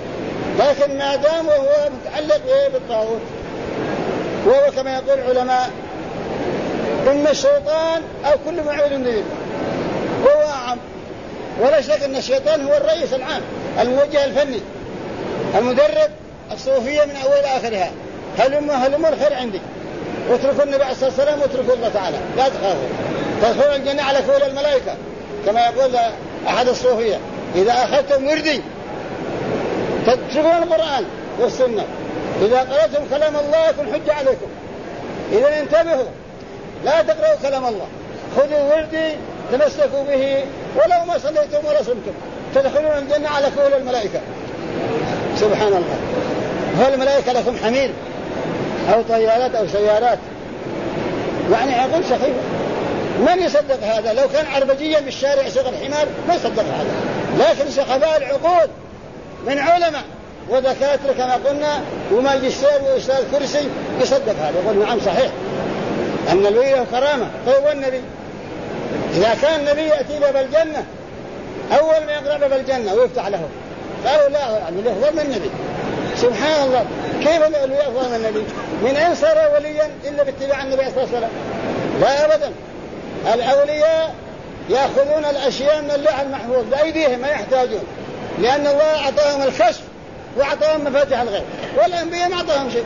لكن ما دام وهو متعلق بالطاغوت، وهو كما يقول العلماء إما الشيطان أو كل معول به، وهو أعم. ولا شك أن الشيطان هو الرئيس العام الموجه الفني المدرب الصوفية من أول آخرها. هلموا الخير عندي، واتركوا النبي عليه الصلاة والسلام واتركوا الله تعالى، لا تخافوا تدخلوا الجنة على كل الملائكة، كما يقول أحد الصوفية إذا أخذتم وردي تتركون القرآن والسنة، إذا قرأتم كلام الله يكون حجة عليكم. إذا انتبهوا لا تقرأوا كلام الله، خذوا وردي تمسكوا به، ولو ما صليتم ولا صمتم تدخلون الجنة على كل الملائكة. سبحان الله. هل الملائكة لكم حمير أو طيارات أو سيارات؟ يعني عقول سخيفة. من يصدق هذا؟ لو كان عربجيا بالشارع يسوق الحمار ما يصدق هذا، لكن سخفاء العقول من علماء ودكاترة كما قلنا وماجستير وأستاذ كرسي يصدق هذا، يقول نعم صحيح أن الولي له كرامة. طيب والنبي؟ إذا كان النبي يأتي له بالجنة أول ما يقرأ له بالجنة ويفتح له، قالوا لا يعني له أفضل من النبي. سبحان الله، كيف الولي أفضل من النبي؟ من أين صار وليا إلا باتباع النبي صلى الله عليه وسلم؟ لا أبدا. الأولياء يأخذون الأشياء من اللوح المحفوظ بأيديهم ما يحتاجون، لأن الله أعطاهم الكشف وأعطاهم مفاتيح الغيب، والأنبياء ما أعطاهم شيء.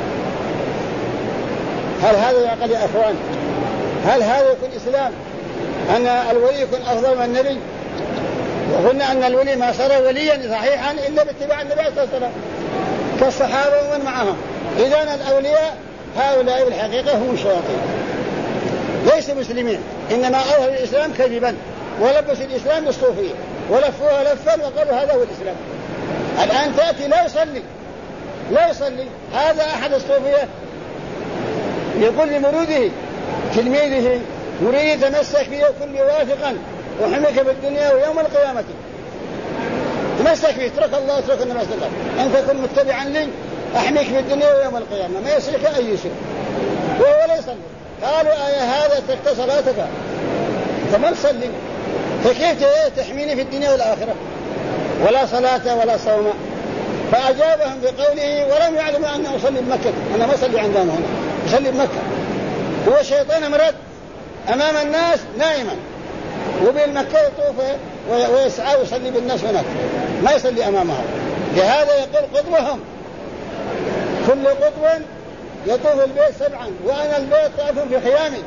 هل هذا يعقل يا أخوان؟ هل هذا يكون إسلام؟ أن الولي يكون أفضل من النبي؟ وقلنا أن الولي ما صار وليا صحيحا إلا باتباع النبي صلى الله عليه وسلم كالصحابة ومن معهم. إذن الأولياء هؤلاء بالحقيقة هم الشياطين، ليسوا مسلمين، إنما أظهروا الإسلام كذبا ولبسوا الإسلام بالصوفية ولفوها لفا وقالوا هذا هو الإسلام. الآن تأتي لا يصلي هذا أحد الصوفية يقول لمروده تلميذه مريد تمسك بي وكن واثقا وحمك بالدنيا ويوم القيامة، تمسك بي، اترك الله اترك النبي صلى الله عليه وسلم، أن تكون متبعا لي أحميك بالدنيا ويوم القيامة ما يصلك أي شيء، وهو لا يصلي. قالوا هذا تركت صلاتك فما تصلي، فكيف تحميني في الدنيا والآخرة؟ ولا صلاة ولا صوم. فأجابهم بقوله ولم يعلموا أنه أصلي بمكة، أنا ما أصلي عندنا هنا، أصلي بمكة. هو الشيطان مرد أمام الناس نائما، وبالمكة يطوف ويسعى ويصلي بالناس هناك، ما يصلي أمامهم. لهذا يقول قطبهم كل قطب يطوف البيت 7، وأنا البيت طائف في خيامي.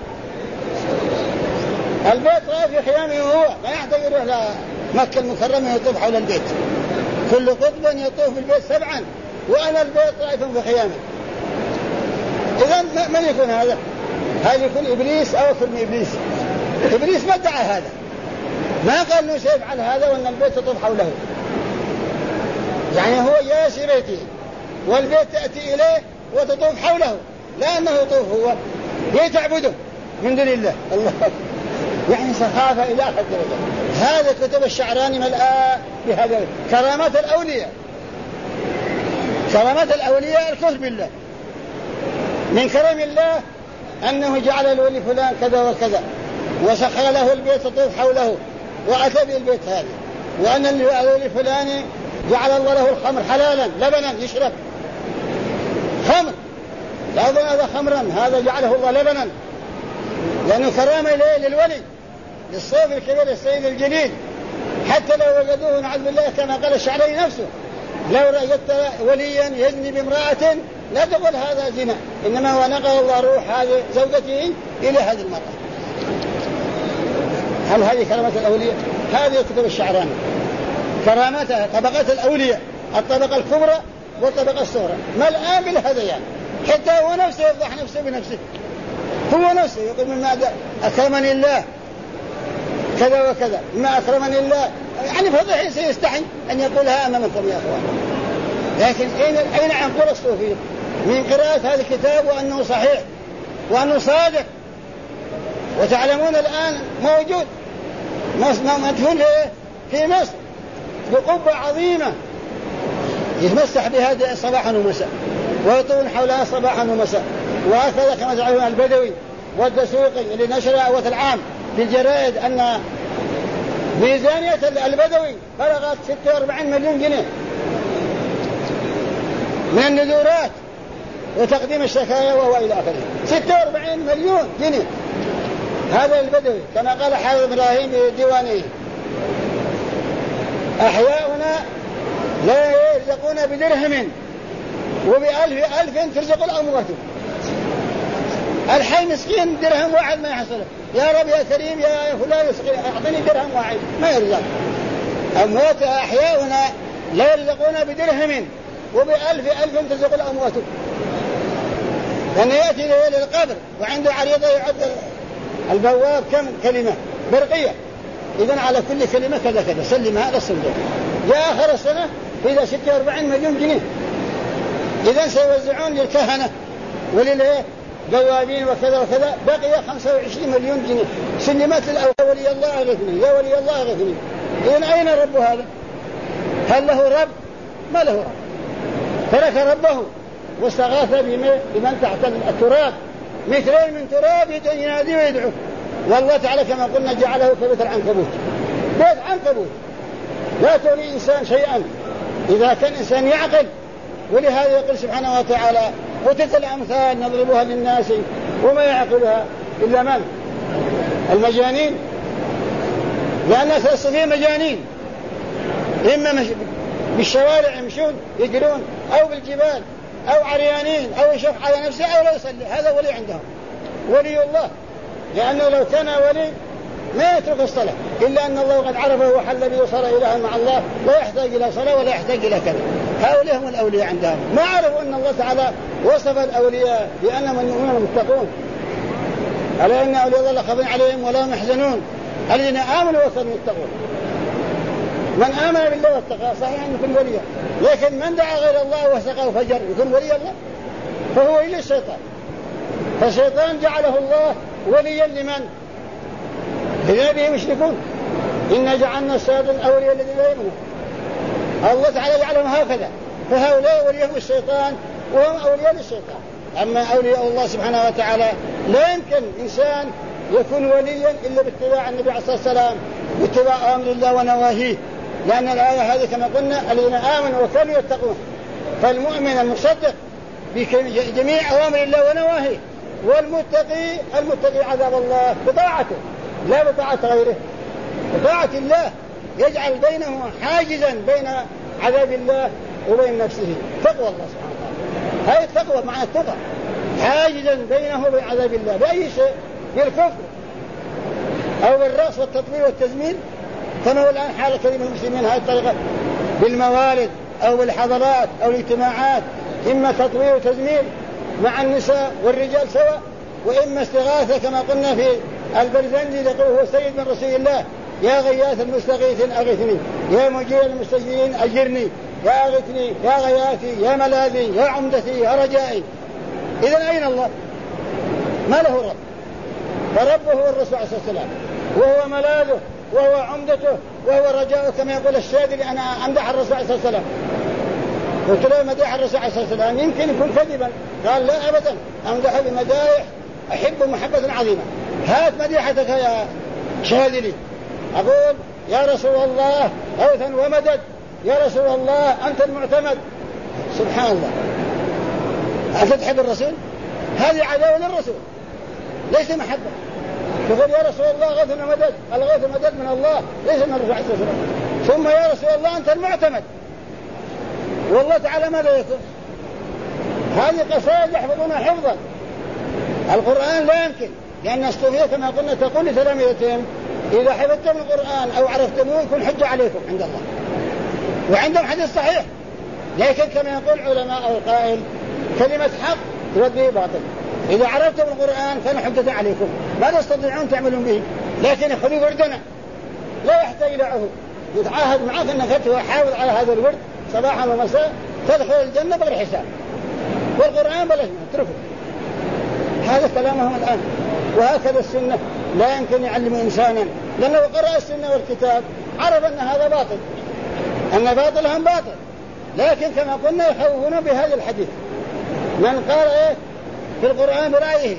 البيت طائف في خيامي وهو ما يحتاج يروح لمكة المكرمة يطوف حول البيت. كل قطب يطوف البيت 7 وأنا البيت طائف في خيامي. إذن من يكون هذا؟ هل يكون إبليس أو أكثر من إبليس؟ إبليس ما ادعى هذا، ما قال أنه سيفعل هذا وأن البيت تطوف حوله. يعني هو جالس في بيته والبيت تأتي إليه وتطوف حوله، لا أنه يطوف هو بيت تعبده من دون الله. يعني سخافة إلى آخر درجة. هذا كتب الشعراني ملآ بهذا كرامات الأولياء. كرامات الأولياء الكفر بالله. من كرم الله أنه جعل الولي فلان كذا وكذا وسخر له البيت تطوف حوله وأتى بالبيت هذا، وأن الولي فلان جعل الله له الخمر حلالا لبنا يشرب خمر، لا أظن هذا خمرا، هذا جعله الله لبنا، لأنه كرامة إليه للولي للصوف الكبير السيد الجليل. حتى لو وجدوه نعوذ بالله كما قال الشعراني نفسه لو رأيت وليا يزني بامرأة لا تقول هذا زنا، إنما هو نقل الله روح هذه زوجته إلى هذه المرأة. هل هذه كرامات الأولياء؟ هذه كتب الشعراني كراماتها طبقات الأولياء، الطبقة الكبرى والطبقة الصغرى ملآن بالهذيان. حتى هو نفسه يفضح نفسه بنفسه، هو نفسه يقول من ماذا أكرمني الله كذا وكذا، ما أكرمني الله، يعني فضحي سيستحي أن يقولها أمامكم يا أخوان. لكن أين عنقل الصوفية من قراءة هذا الكتاب وأنه صحيح وأنه صادق؟ وتعلمون الآن موجود مدفون في مصر بقبة عظيمة يتمسح بهذه صباحا ومساء ويطول حولها صباحا ومساء. وهكذا كما تعلمون البدوي والدسوقي اللي نشر أول العام في الجرائد أن ميزانية البدوي بلغت 46 مليون جنيه. من النذورات وتقديم الشكايا وهو إلى آخره. 46 مليون جنيه هذا البدوي كما قال حافظ إبراهيم في ديوانه: أحياؤنا لا يرزقون بدرهم وب1000 ترزق الأموات. الحي مسكين درهم واحد ما يحصله، يا رب يا كريم يا فلان أعطني درهم واحد ما يرزق. أموات أحياؤنا لا يرزقون بدرهم وب1000 ترزق الأموات. لأن يأتي للقبر وعنده عريضة يعد البواب كم كلمة برقية، إذن على كل كلمة كذا كذا سلم هذا الصندوق. جاء آخر السنة إذا 46 مليون جنيه، إذن سيوزعون للكهنة وللبوابين وكذا وكذا، بقي 25 مليون جنيه سلمت الأول. يا ولي الله أغثني يا ولي الله أغثني. إذن أين رب هذا؟ هل له رب؟ ما له رب، ترك ربه واستغاث بمن تحت التراب، مثلين من تراب ينادي ويدعو. والله تعالى كما قلنا جعله كبيت العنكبوت، بيت عنكبوت لا تولي إنسان شيئا إذا كان إنسان يعقل. ولهذا يقول سبحانه وتعالى: وتلك الأمثال نضربها للناس وما يعقلها إلا من؟ المجانين. لأن الناس فيه مجانين، إما بالشوارع يمشون يجرون، أو بالجبال، أو عريانين، أو يشوف على نفسه، أو لا يصلي. هذا ولي عندهم، ولي الله. لأنه لو كان ولي ما يترك الصلاة، إلا أن الله قد عرفه وحل به وصار إلها مع الله، لا يحتاج إلى صلاة ولا يحتاج إلى كذا. هؤلاء هم الأولياء عندهم. ما عرفوا أن الله تعالى وصف الأولياء بأنهم المؤمنون المتقون. ألا إن أولياء الله لا خوف عليهم ولا هم يحزنون الذين آمنوا وكانوا يتقون. من آمن بالله واتقى صحيح أن يكون وليا، لكن من دعا غير الله وسقى وفجر يكون ولي الله، فهو ولي الشيطان. فالشيطان جعله الله وليا لمن؟ لذين يشركون. إن جعلنا الشياطين أولياء الذين لا يؤمنون. الله تعالى جعلهم هكذا، فهؤلاء وليهم الشيطان وهم أولياء للشيطان. أما أولياء الله سبحانه وتعالى لا يمكن إنسان يكون وليا إلا باتباع النبي عليه الصلاة والسلام، باتباع أمر الله ونواهيه. لأن الآية هذه كما قلنا: الذين آمنوا وكانوا يتقون. فالمؤمن المصدق بجميع أوامر الله ونواهيه، والمتقي عذاب الله بطاعته لا بطاعة غيره، بطاعة الله يجعل بينه حاجزا بين عذاب الله وبين نفسه. تقوى الله سبحانه وتعالى، هذه التقوى معنى التقى، حاجزا بينه وبين عذاب الله بأي شيء، بالكفر أو بالرأس والتطوير والتزمير، كما هو الآن حال كثير من المسلمين هذه الطريقة، بالموالد أو بالحضارات أو الاجتماعات، إما تطوير وتزمير مع النساء والرجال سواء، وإما استغاثة كما قلنا في البرزنجي يقول هو سيد من رسول الله: يا غياث المستغيثين أغثني، يا مجير المستجيرين أجرني، يا أغثني، يا غياثي، يا ملاذي، يا عمدتي، يا رجائي. إذن أين الله؟ ما له رب، فربه هو الرسول عليه الصلاة والسلام، وهو ملاذه وهو عمدته وهو رجاؤه، كما يقول الشاذلي: أنا أمدح الرسول عليه الصلاة والسلام. قلت له: مدح الرسول عليه الصلاة والسلام يمكن يكون كذبا. قال: لا أبدا، أمدح بمدائح أحب محبة عظيمة. هات مديحتك يا شاذلي. أقول: يا رسول الله غوثا ومدد، يا رسول الله أنت المعتمد. سبحان الله، أنت تحب الرسول؟ هذه عداوة للرسول ليس محبة. تقول: يا رسول الله غوث ومدد، الغوث ومدد من الله ليس من الرسول عليه الصلاة والسلام. ثم يا رسول الله أنت المعتمد، والله تعالى ماذا يكون؟ هذه قصائد يحفظونها حفظا. القرآن لا يمكن، لأن الصوفية كما قلنا تقول لتلاميذهم: إذا حفظتم القرآن أو عرفتموه يكون حجة عليكم عند الله. وعندهم حديث صحيح، لكن كما يقول علماء أو القائل: كلمة حق تودي باطل. إذا عرفتم القرآن كان حجة عليكم، ما تستطيعون تعملون به. لكن خذوا وردنا، لا يحتاج إلى عهد، يتعاهد معك أنك تحافظ على هذا الورد صباحا ومساء تدخل الجنة بغير حساب. والقرآن بلاش اتركه. هذا كلامهم الآن. وهكذا السنة لا يمكن يعلم إنسانا، لأنه قرأ السنة والكتاب عرف أن هذا باطل، أن باطلهم باطل. لكن كما قلنا يخوفون بهذا الحديث: من قال في القرآن برأيه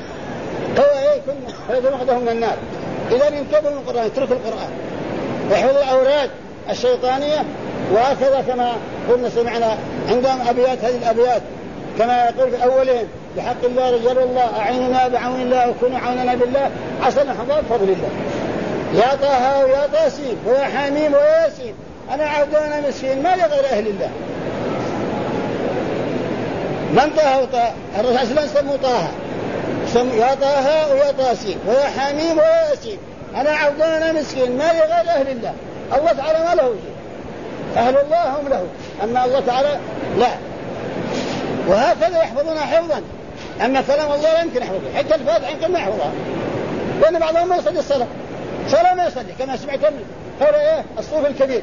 هو كنا فيتمخذهم من النار. إذا انتبهوا من القرآن، اتركوا القرآن، احفظوا الأوراد الشيطانية. وهكذا كما قلنا سمعنا عندهم أبيات، هذه الأبيات كما يقول في أولهم: بحق الله رجال الله، أعيننا بعون الله وكونوا عوننا بالله، عسى نحظى بفضل الله. يا طه ويا طاسين ويا حميم ويا ياسين، أنا عبد وأنا مسكين ما لغير أهل الله. من طه وطه الرسول صلى الله عليه وسلم طه، يا طه ويا طاسين ويا حميم ويا ياسين، أنا عبد وأنا مسكين ما لغير أهل الله. الله تعالى ما له شيء، أهل الله هم له، أما الله تعالى لا. وهكذا يحفظونها حفظا، أما كلام الله لا يمكن يحفظه، حتى الفاتحة يمكن ما يحفظها، لأن بعضهم ما يصلي الصلاة، صلاة ما يصلي، كما سمعت قول الصوف الكبير: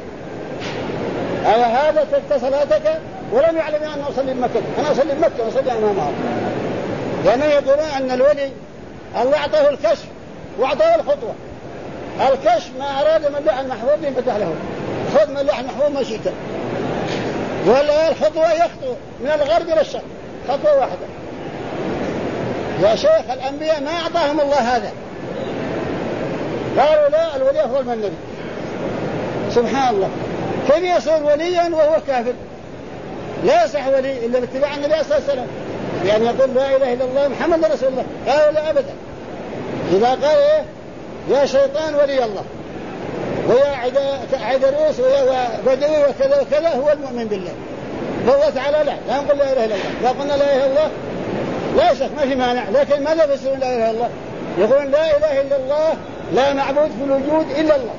هذا تلك صلاتك ولم يعلم أن أصلي بمكة، أنا أصلي بمكة وأصلي أمامها. لأنه يقولون أن الولي الله أعطاه الكشف وأعطاه الخطوة. الكشف ما أراد من لوح المحفوظ ينفتح له، خذ من لوح المحفوظ ما شئت. ولا الخطوة يخطو من الغرب إلى الشرق خطوة واحدة. يا شيخ الأنبياء ما أعطاهم الله هذا، قالوا لا الولي أفضل من النبي. سبحان الله، كيف يصير وليا وهو كافر؟ لا يصح ولي إلا باتباع النبي صلى الله عليه وسلم، يعني يقول لا إله إلا الله محمد رسول الله. قالوا لا أبدا. إذا قال يا شيطان ولي الله ويا عدروس ويا بدوي وكذا وكذا هو المؤمن بالله، فالله تعالى لا نقول لا إله إلا الله. لا قلنا لا إله إلا الله لا شك ما في مانع، لكن ماذا يفسرون لا إله إلا الله؟ يقولون لا إله إلا الله لا معبود في الوجود إلا الله.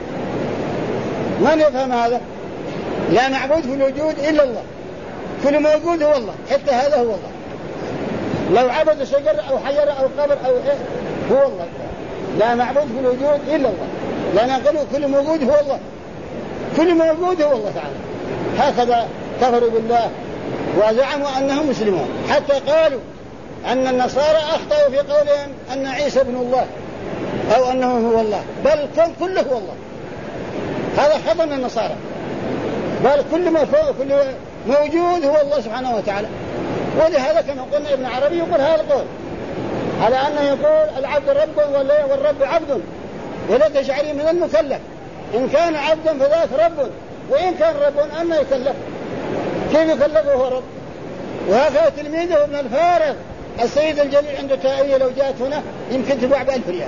من يفهم هذا؟ لا معبود في الوجود إلا الله، كل موجود هو الله، حتى هذا هو الله. لو عبد شجر أو حجر أو قبر أو هو الله. لا معبود في الوجود إلا الله، لأن قالوا كل موجود هو الله، كل موجود هو الله تعالى. هكذا كفروا بالله وزعموا أنهم مسلمون، حتى قالوا أن النصارى أخطأوا في قولهم أن عيسى ابن الله أو أنه هو الله، بل كله هو الله. هذا خطأ من النصارى، بل كل ما فوق كل موجود هو الله سبحانه وتعالى. ولهذا كما قلنا ابن عربي يقول هذا القول على أنه يقول العبد رب والرب عبد، ولا تجعلي من المكلف، إن كان عبدا فذاك رب، وإن كان رب أما يكلف، كيف يكلفه هو رب؟ وهكذا تلميذه ابن الفارغ السيد الجليل عنده تائية لو جاءت هنا يمكن تباع ب1000 ريال،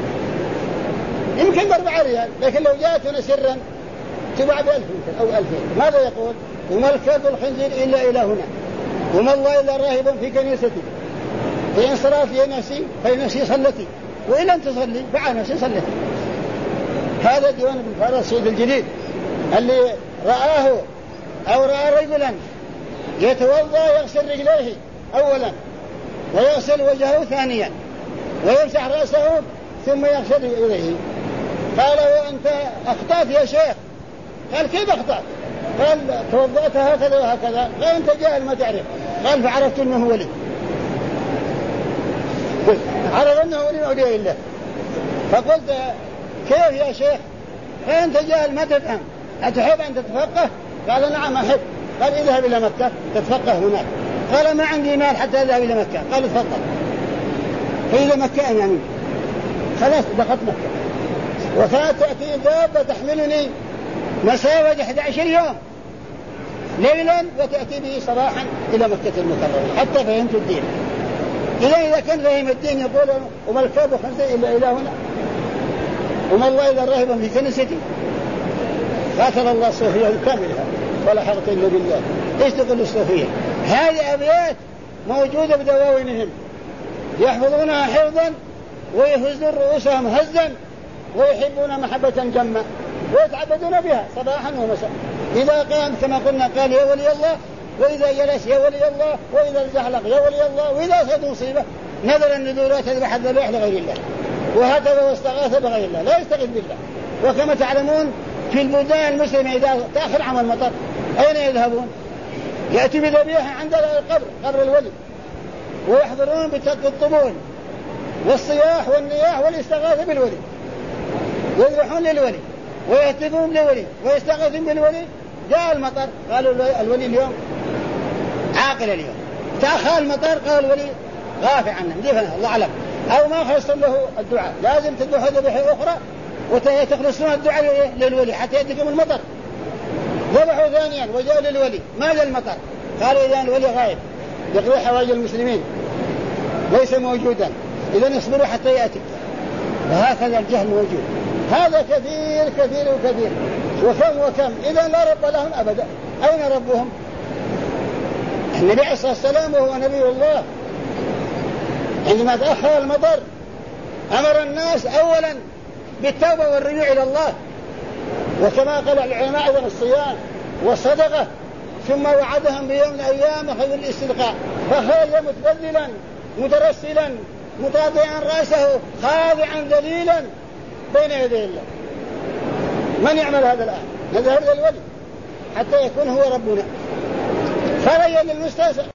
يمكن ب4 ريال، لكن لو جاءت هنا سرا تباع ب1000 أو 2000. ماذا يقول؟ وما الكلب الخنزير إلا إلى هنا، وما الله إلا راهب في كنيستي، فإن صلات نفسي فنفسي صلتي، وإن لم تصلي فعلى نفسي صلتي. هذا ديوان ابن الفارغ السيد الجليل اللي رآه أو رأى رجلا يتوضأ يغسل رجليه أولا ويغسل وجهه ثانيا ويمسح رأسه ثم يغسل يديه. قال وأنت أخطأت يا شيخ. قال كيف أخطأت؟ قال توضأت هكذا وهكذا. قال أنت جاهل ما تعرف. قال فعرفت أنه ولي، عرف أنه ولي أولياء الله. فقلت كيف يا شيخ؟ قال أنت جاهل ما تفهم، أتحب أن تتفقه؟ قال نعم أحب. قال اذهب إلى مكة تتفقه هناك. قال ما عندي مال حتى أذهب إلى مكة. قال تفضل. فإذا مكة يعني خلاص دخلت مكة، وكانت تأتي دابة تحملني مسافة 11 يوم ليلا وتأتي به صباحا إلى مكة المكرمة حتى فهمت الدين. إذا كان فهم الدين يقول وما الكلب خنزير إلا إلى هنا، وما الله إلا راهبا في كنيستي. قاتل الله الصوفية كاملها ولا حرق إلا بالله. إيش تقول الصوفية؟ هذه أبيات موجودة بدواوينهم يحفظونها حفظا ويهزون رؤوسهم هزا ويحبون محبة جمة ويتعبدون بها صباحا ومساء. إذا قام كما قلنا قال يا ولي الله، وإذا جلس يا ولي الله، وإذا الزحلق يا ولي الله، وإذا أصابت مصيبة نذر النذورات يذبح الذبائح لغير الله، وهكذا واستغاث بغير الله لا يستغيث بالله. وكما تعلمون في البلدان المسلمة إذا تأخر عام المطر أين يذهبون؟ يأتي بذبيحة عند القبر، قبر الولي، ويحضرون بالطبول والصياح والنياح والاستغاثة بالولي، يذبحون للولي ويهتفون للولي ويستغاثون بالولي. جاء المطر قالوا الولي اليوم عاقل، اليوم تأخر المطر قال الولي غافع عنه دفنه الله أعلم، أو ما خلص له الدعاء. لازم تذبحوا ذبيحة أخرى وتخلصون الدعاء للولي حتى يأتيكم المطر. ذبحوا ثانيا وجاءوا للولي ماذا المطر؟ قالوا إذا الولي غائب يقضي حوائج المسلمين ليس موجودا، إذا اصبروا حتى يأتي. وهكذا الجهل موجود، هذا كثير كثير وكثير وكم إذا لا رب لهم أبدا. أين ربهم؟ النبي عليه الصلاة والسلام وهو نبي الله عندما تأخر المطر أمر الناس أولا بالتوبة والرجوع إلى الله، وكما قال العلماء أيضا الصيام والصدقة، ثم وعدهم بيوم من الأيام خذ الاستلقاء، فخرج متبذلا مترسلا مطاطعا رأسه خاضعا ذليلا بين يدي الله. من يعمل هذا الآن؟ نذهب إلى الولي حتى يكون هو ربنا. خرج للمستشفى